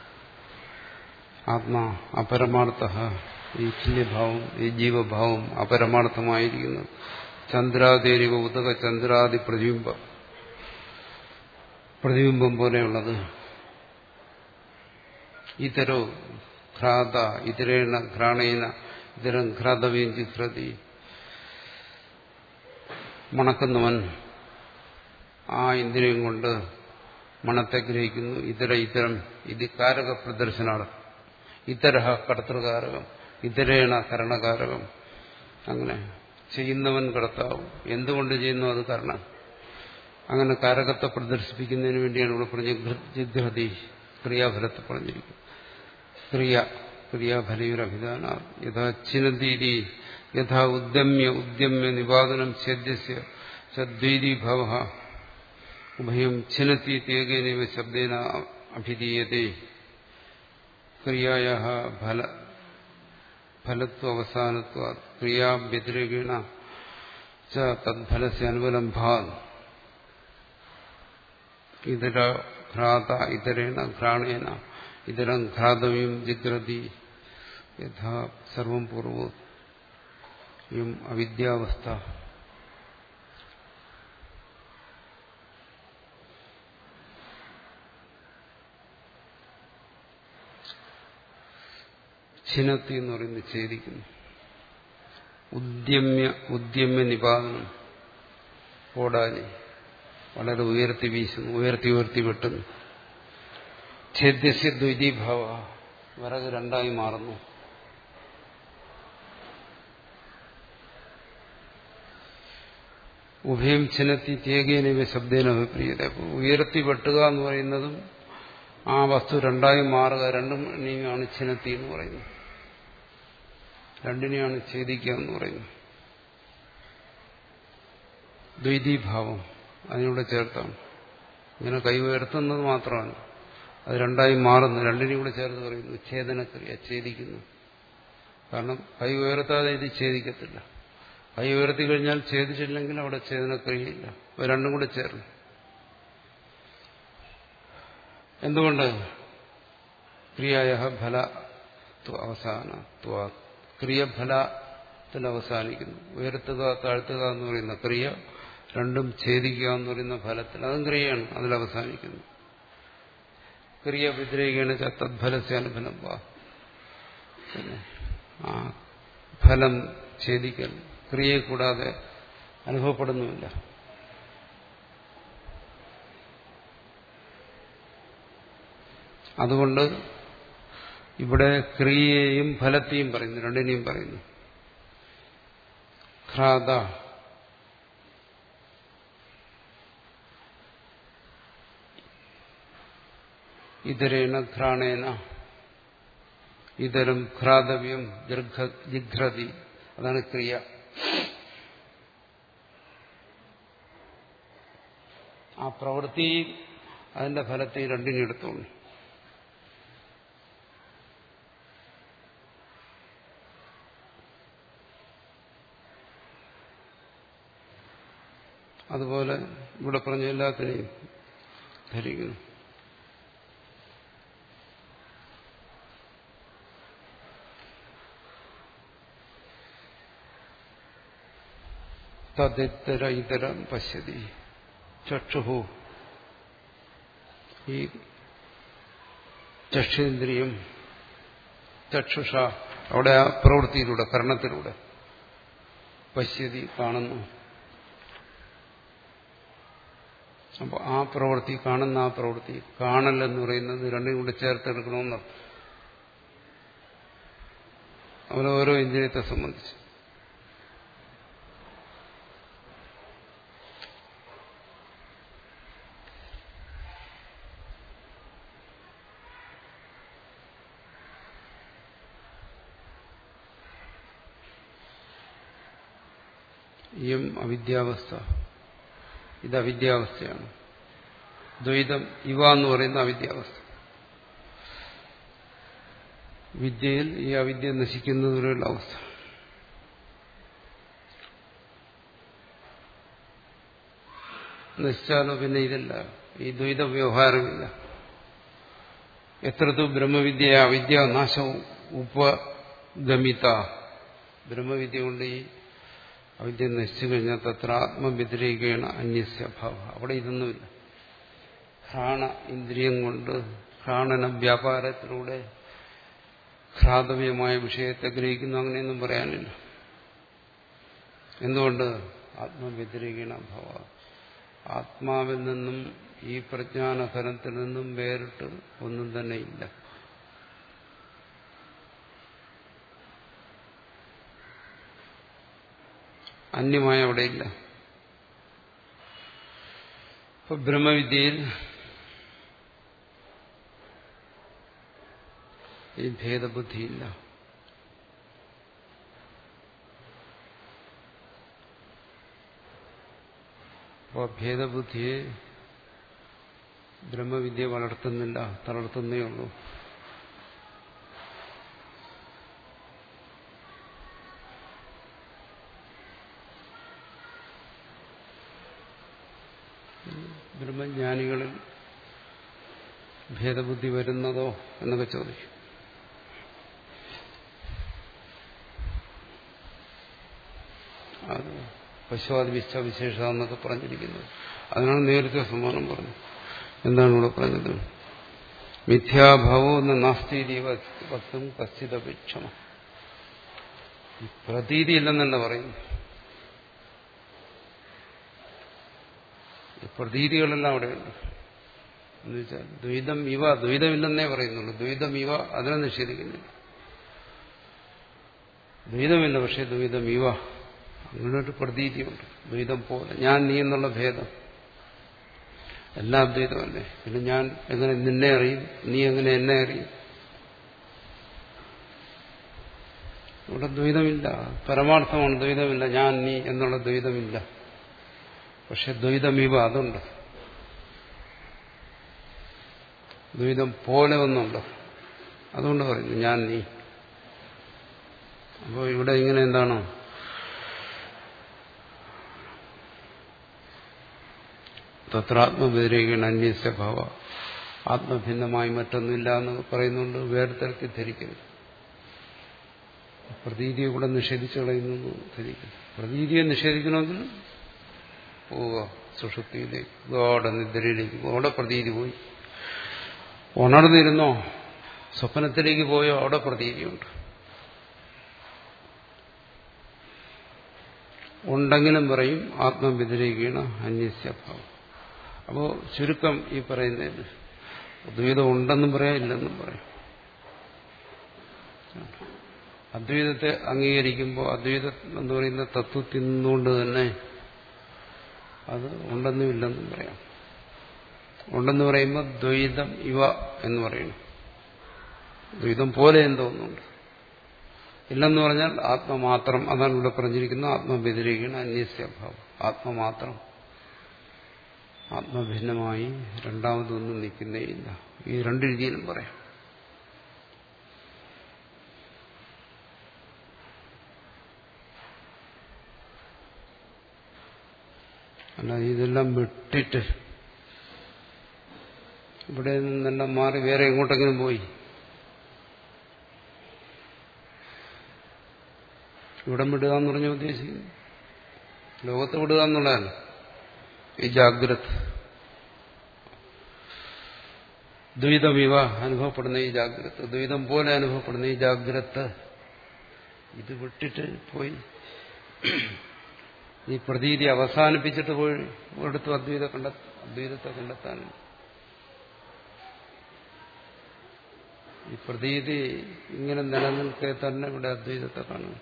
ആത്മാ അപരമാർത്ഥ. ഈ തുല്യഭാവം, ഈ ജീവഭാവം അപരമാർത്ഥമായിരിക്കുന്നത് ചന്ദ്രാദേരിവ ഉദക ചന്ദ്രാദി പ്രതിബിംബ പ്രതിബിംബം പോലെയുള്ളത്. ഇതരോ ഘ്രാത ഇതരേണ ഘ്രാണേന ഇതരം ഘ്രാതവ്യം ജിഹ്രതി. മണക്കുന്നവൻ ആ ഇന്ദ്രിയം കൊണ്ട് മണത്തെ ഗ്രഹിക്കുന്നു. ഇതര ഇതരം ഇത് കാരക പ്രദർശനാണ്. ഇതര കർത്തൃകാരകം, ഇതരേണ കരണകാരകം. അങ്ങനെ ചെയ്യുന്നവൻ കർത്താവും. എന്തുകൊണ്ട് ചെയ്യുന്നു? അത് കാരണം. അങ്ങനെ കാരകത്തെ പ്രദർശിപ്പിക്കുന്നതിന് വേണ്ടിയാണ് ഇവിടെ പറഞ്ഞ ജിഗ്രതി, ക്രിയാഫലത്തെ പറഞ്ഞിരിക്കുന്നത്. ക്രിയ ക്രിയാഫലയൊരഭിധാന യഥാ ചിനതീതി യഥാ ഉദ്യമ്യ ഉദ്യമ്യ നിവാദനം ഛേദ്യസ്യ ദ്വൈതി ഭവ ഉഭയം ഛിനത്തി തേകേനൈവ ശബ്ദേന അഭിധീയതേ. ക്രിയായാ ഫല ഫലത്വ അവസാനത്വ ക്രിയാ വ്യതിരേകേണ ച തദ്ഫലസ്യ അനുപലംഭാത് ഇതര ഘ്രാത ഇതരേണ ഘ്രാണേന ഇതരം ഘ്രാതവ്യം ജിഗ്രതി യഥാ സർവം പൂർവ്വം യും അവിദ്യാവസ്ഥ. ഛിനത്തി എന്ന് പറയുന്നത് ഛേദിക്കുന്നു. ഉദ്യമ്യ ഉദ്യമ്യ നിപാതനം, കോടാലി വളരെ ഉയർത്തി വീശുന്നു, ഉയർത്തി ഉയർത്തി വെട്ടുന്നു. ഛേദ്യസ്യ ദ്വൈതീഭാവ, വിറക് രണ്ടായി മാറുന്നു. ഉഭയം ഛിനത്തി തേകേനൈവ ശബ്ദേന വിപ്രീയത. ഉയർത്തി വെട്ടുക എന്ന് പറയുന്നതും ആ വസ്തു രണ്ടായി മാറുക, രണ്ടിനെയാണ് ഛിനത്തി എന്ന് പറയുന്നത്. രണ്ടിനെയാണ് ഛേദിക്കുക എന്ന് പറയുന്നത്. ദ്വൈതീഭാവം അതിനൂടെ ചേർത്താണ്. ഇങ്ങനെ കൈ ഉയർത്തുന്നത് മാത്രമാണ്, അത് രണ്ടായി മാറുന്നു. രണ്ടിനെയും കൂടെ ചേർത്ത് പറയുന്നു ഛേദനക്രിയ, ഛേദിക്കുന്നു. കാരണം കൈ ഉയർത്താതെ ഇത് ഛേദിക്കത്തില്ല. കൈ ഉയർത്തി കഴിഞ്ഞാൽ ഛേദിച്ചില്ലെങ്കിൽ അവിടെ ഛേദനക്രിയയില്ല. അപ്പൊ രണ്ടും കൂടെ ചേർന്നു. എന്തുകൊണ്ട്? ക്രിയായ ഫല അവസാന ക്രിയഫലത്തിൽ അവസാനിക്കുന്നു. ഉയർത്തുക താഴ്ത്തുക എന്ന് പറയുന്ന ക്രിയ, രണ്ടും ഛേദിക്കുക എന്ന് പറയുന്ന ഫലത്തിൽ, അതും ക്രിയയാണ്, അതിൽ അവസാനിക്കുന്നു. ക്രിയ വ്യതിരേകേണ തദ്ഫലസ്യ അനുഫലം. ആ ഫലം ഛേദിക്കൽ ക്രിയയെ കൂടാതെ അനുഭവപ്പെടുന്നുമില്ല. അതുകൊണ്ട് ഇവിടെ ക്രിയയെയും ഫലത്തെയും പറയുന്നു, രണ്ടിനെയും പറയുന്നു. ഘ്രാത ഇതരേണ ഘ്രാണേന ഇതരം ഘ്രാതവ്യം ജിഘ്രതി, അതാണ് ക്രിയ. ആ പ്രവൃത്തി അതിന്റെ ഫലത്തെ രണ്ടിനും എടുത്തോളൂ. അതുപോലെ ഇവിടെ പറഞ്ഞ എല്ലാത്തിനെയും ധരിക്കുന്നു. തദിത്തര ഇതരം പശ്യതി ചക്ഷുഹു, ഈ ചക്ഷുന്ദ്രിയം ചക്ഷുഷ അവിടെ ആ പ്രവൃത്തിയിലൂടെ കർണത്തിലൂടെ പശ്യതി കാണുന്നു. അപ്പോൾ ആ പ്രവൃത്തി കാണുന്ന ആ പ്രവൃത്തി കാണലെന്ന് പറയുന്നത് രണ്ടും കൂടെ ചേർത്തെടുക്കണമെന്നർത്ഥം. അവരോരോ ഇന്ദ്രിയത്തെ സംബന്ധിച്ച് ഇയം അവിദ്യാവസ്ഥ, ഇത് അവിദ്യാവസ്ഥയാണ്. ദ്വൈതം ഇവ എന്ന് പറയുന്ന അവിദ്യാവസ്ഥ. വിദ്യയിൽ ഈ അവിദ്യ നശിക്കുന്നതുവരെയുള്ള അവസ്ഥ. നശിച്ചാലോ പിന്നെ ഇതില്ല, ഈ ദ്വൈത വ്യവഹാരമില്ല. എത്രത്തു ബ്രഹ്മവിദ്യ അവിദ്യ നാശവും ഉപഗമിത, ബ്രഹ്മവിദ്യ കൊണ്ട് ഈ അവിദ്യ നശിച്ചു കഴിഞ്ഞാൽ തത്ര ആത്മവ്യതിരേകേണ അന്യസ്യ ഭാവ, അവിടെ ഇതൊന്നുമില്ല. ഘ്രാണ ഇന്ദ്രിയം കൊണ്ട് ഘ്രാണന വ്യാപാരത്തിലൂടെ ഘ്രാതവ്യമായ വിഷയത്തെ ഗ്രഹിക്കുന്നു, അങ്ങനെയൊന്നും പറയാനില്ല. എന്തുകൊണ്ട്? ആത്മവ്യതിരേകേണ ഭാവ, ആത്മാവിൽ നിന്നും ഈ പ്രജ്ഞാനഫലത്തിൽ നിന്നും വേറിട്ട് ഒന്നും തന്നെ ഇല്ല. അന്യമായ അവിടെയില്ല. ഇപ്പൊ ബ്രഹ്മവിദ്യയിൽ ഈ ഭേദബുദ്ധിയില്ല. അപ്പോൾ ഭേദബുദ്ധിയെ ബ്രഹ്മവിദ്യ വളർത്തുന്നില്ല, തളർത്തുന്നേ ഉള്ളൂ. ബ്രഹ്മജ്ഞാനികളിൽ ഭേദബുദ്ധി വരുന്നതോ എന്നൊക്കെ ചോദിക്കും. അത് പശുവാദി വിശ്വവിശേഷ എന്നൊക്കെ പറഞ്ഞിരിക്കുന്നത്. അതിനാണ് നേരത്തെ സമാനം പറഞ്ഞു. എന്താണ് ഇവിടെ പറഞ്ഞത്? മിഥ്യാഭാവോ എന്ന നാസ്തി വസ്തും കശ്ചിതപേക്ഷമ, പ്രതീതിയില്ലെന്നല്ല പറയുന്നു. പ്രതീതികളെല്ലാം അവിടെയുണ്ട്. എന്നുവെച്ചാൽ ദ്വൈതം ഇവ, ദ്വൈതമില്ലെന്നേ പറയുന്നുള്ളൂ. ദ്വൈതം ഇവ അതിനെ നിഷേധിക്കുന്നില്ല. ദ്വൈതമില്ല, പക്ഷെ ദ്വൈതം ഇവ അങ്ങനൊരു പ്രതീതിയുണ്ട്. ദ്വൈതം പോലെ ഞാൻ നീ എന്നുള്ള ഭേദം എല്ലാം അദ്വൈതമല്ലേ. പിന്നെ ഞാൻ എങ്ങനെ നിന്നെ അറിയും, നീ എങ്ങനെ എന്നെ അറിയും? ഇവിടെ ദ്വൈതമില്ല, പരമാർത്ഥമാണ്. ദ്വൈതമില്ല, ഞാൻ നീ എന്നുള്ള ദ്വൈതമില്ല. പക്ഷെ ദ്വൈതമിവ അതുണ്ട്. ദ്വൈതം പോലെ ഒന്നുണ്ട്, അതുകൊണ്ട് പറയുന്നു ഞാൻ നീ. അപ്പോൾ ഇവിടെ ഇങ്ങനെ എന്താണ്? തത്രാത്മവ്യതിരേകേണ അന്യസ്യ ഭാവ, ആത്മഭിന്നമായി മറ്റൊന്നുമില്ല എന്ന് പറയുന്നുകൊണ്ട് വേർതിരിച്ച് ധരിക്കരുത്. പ്രതീതിയെ കൂടെ നിഷേധിച്ചു കളയുന്നു ധരിക്കുന്നു. പ്രതീതിയെ നിഷേധിക്കണമെങ്കിൽ പോവുക സുഷുപ്തിയിലേക്ക്, ഗാഢനിദ്രയിലേക്ക്. അവിടെ പ്രതീതി പോയി. ഉണർന്നിരുന്നോ, സ്വപ്നത്തിലേക്ക് പോയോ, അവിടെ പ്രതീതിയുണ്ട്. ഉണ്ടെങ്കിലും പറയും ആത്മവ്യതിരേകേണ അന്യസ്യ ഭാവം. അപ്പോൾ ചുരുക്കം ഈ പറയുന്നതിന് അദ്വൈതം ഉണ്ടെന്നും പറയാം, ഇല്ലെന്നും പറയാം. അദ്വൈതത്തെ അംഗീകരിക്കുമ്പോൾ അദ്വൈതം എന്ന് പറയുന്ന തത്വത്തിൽ നിന്നുകൊണ്ട് തന്നെ അത് ഉണ്ടെന്നും ഇല്ലെന്നും പറയാം. ഉണ്ടെന്ന് പറയുമ്പോൾ ദ്വൈതം ഇവ എന്ന് പറയുന്നു, ദ്വൈതം പോലെ എന്തോന്നുണ്ട്. ഇല്ലെന്ന് പറഞ്ഞാൽ ആത്മമാത്രം, അതാണ് ഇവിടെ പറഞ്ഞിരിക്കുന്നത്. ആത്മവ്യതിരേകേണ അന്യസ്യഭാവം, ആത്മമാത്രം, ആത്മഭിന്നമായി രണ്ടാമതൊന്നും നിൽക്കുന്നേയില്ല. ഈ രണ്ട് രീതിയിലും പറയാം. അല്ല ഇതെല്ലാം വിട്ടിട്ട് ഇവിടെ നിന്നെല്ലാം മാറി വേറെ എങ്ങോട്ടെങ്കിലും പോയി. ഇവിടം വിടുക എന്ന് പറഞ്ഞ ഉദ്ദേശിക്കുന്നു ലോകത്ത് വിടുക എന്നുള്ളതല്ല. ഈ ജാഗ്രത ദ്വൈതമിവ അനുഭവപ്പെടുന്ന ഈ ജാഗ്രത, ദ്വൈതം പോലെ അനുഭവപ്പെടുന്ന ഈ ജാഗ്രത, ഇത് വിട്ടിട്ട് പോയി ഈ പ്രതീതി അവസാനിപ്പിച്ചിട്ട് പോയി ഒരിടത്തും അദ്വൈത കണ്ട അദ്വൈതത്തെ കണ്ടെത്താൻ ഈ പ്രതീതി ഇങ്ങനെ നിലനിൽക്കെ തന്നെ ഇവിടെ അദ്വൈതത്തെ കാണുന്നു,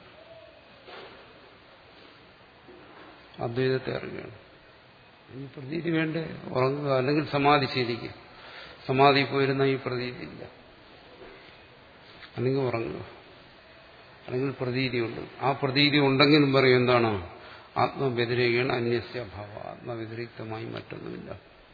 അദ്വൈതത്തെ അറിയുകയാണ്. ഈ പ്രതീതി വേണ്ടേ? ഉറങ്ങുക, അല്ലെങ്കിൽ സമാധി ശീലിക്കുക. സമാധി പോയിരുന്ന ഈ പ്രതീതി ഇല്ല, അല്ലെങ്കിൽ ഉറങ്ങുക, അല്ലെങ്കിൽ പ്രതീതിയുണ്ട്. ആ പ്രതീതി ഉണ്ടെങ്കിലും പറയും എന്താണ്? ആത്മവ്യതിരേകയാണ് അന്യസ്യ ഭാവ, ആത്മവ്യതിരിക്തമായി മറ്റൊന്നുമില്ല.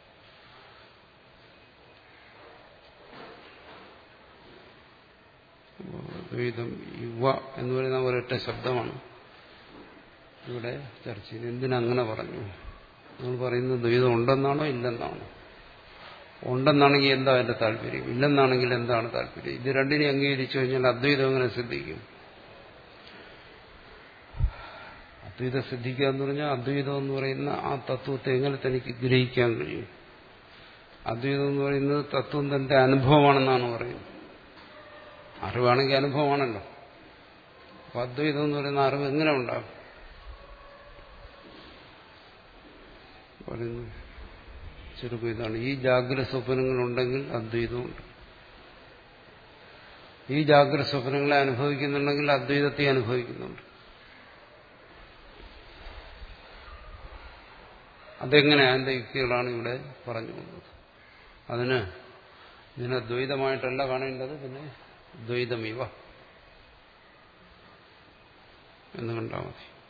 ദ്വൈതം യുവ എന്ന് പറയുന്ന ഒരൊറ്റ ശബ്ദമാണ് ഇവിടെ ചർച്ച ചെയ്ത്. എന്തിനങ്ങനെ പറഞ്ഞു? നിങ്ങൾ പറയുന്നത് ദ്വൈതം ഉണ്ടെന്നാണോ ഇല്ലെന്നാണോ? ഉണ്ടെന്നാണെങ്കിൽ എന്താ അതിന്റെ താല്പര്യം? ഇല്ലെന്നാണെങ്കിൽ എന്താണ് താല്പര്യം? ഇത് രണ്ടിനെ അംഗീകരിച്ചു കഴിഞ്ഞാൽ അദ്വൈതം എങ്ങനെ സിദ്ധിക്കും? അദ്വൈതം സിദ്ധിക്കുക എന്ന് പറഞ്ഞാൽ അദ്വൈതം എന്ന് പറയുന്ന ആ തത്വത്തെ എങ്ങനെ തനിക്ക് ഗ്രഹിക്കാൻ കഴിയും? അദ്വൈതം എന്ന് പറയുന്നത് തത്വം തന്റെ അനുഭവമാണെന്നാണ് പറയുന്നത്. അറിവാണെങ്കിൽ അനുഭവമാണല്ലോ. അപ്പൊ അദ്വൈതം എന്ന് പറയുന്ന അറിവ് എങ്ങനെ ഉണ്ടാകും? പറയുന്നു ചുരുക്കം ഇതാണ്. ഈ ജാഗ്രത സ്വപ്നങ്ങളുണ്ടെങ്കിൽ അദ്വൈതമുണ്ട്. ഈ ജാഗ്രത സ്വപ്നങ്ങളെ അനുഭവിക്കുന്നുണ്ടെങ്കിൽ അദ്വൈതത്തെ അനുഭവിക്കുന്നുണ്ട്. അതെങ്ങനെ? അതിന്റെ യുക്തികളാണ് ഇവിടെ പറഞ്ഞുകൊണ്ടത്. അതിന് ഇതിനെ ദ്വൈതമായിട്ടല്ല കാണേണ്ടത്, പിന്നെ ദ്വൈതമിവ എന്ന് കണ്ടാൽ മതി.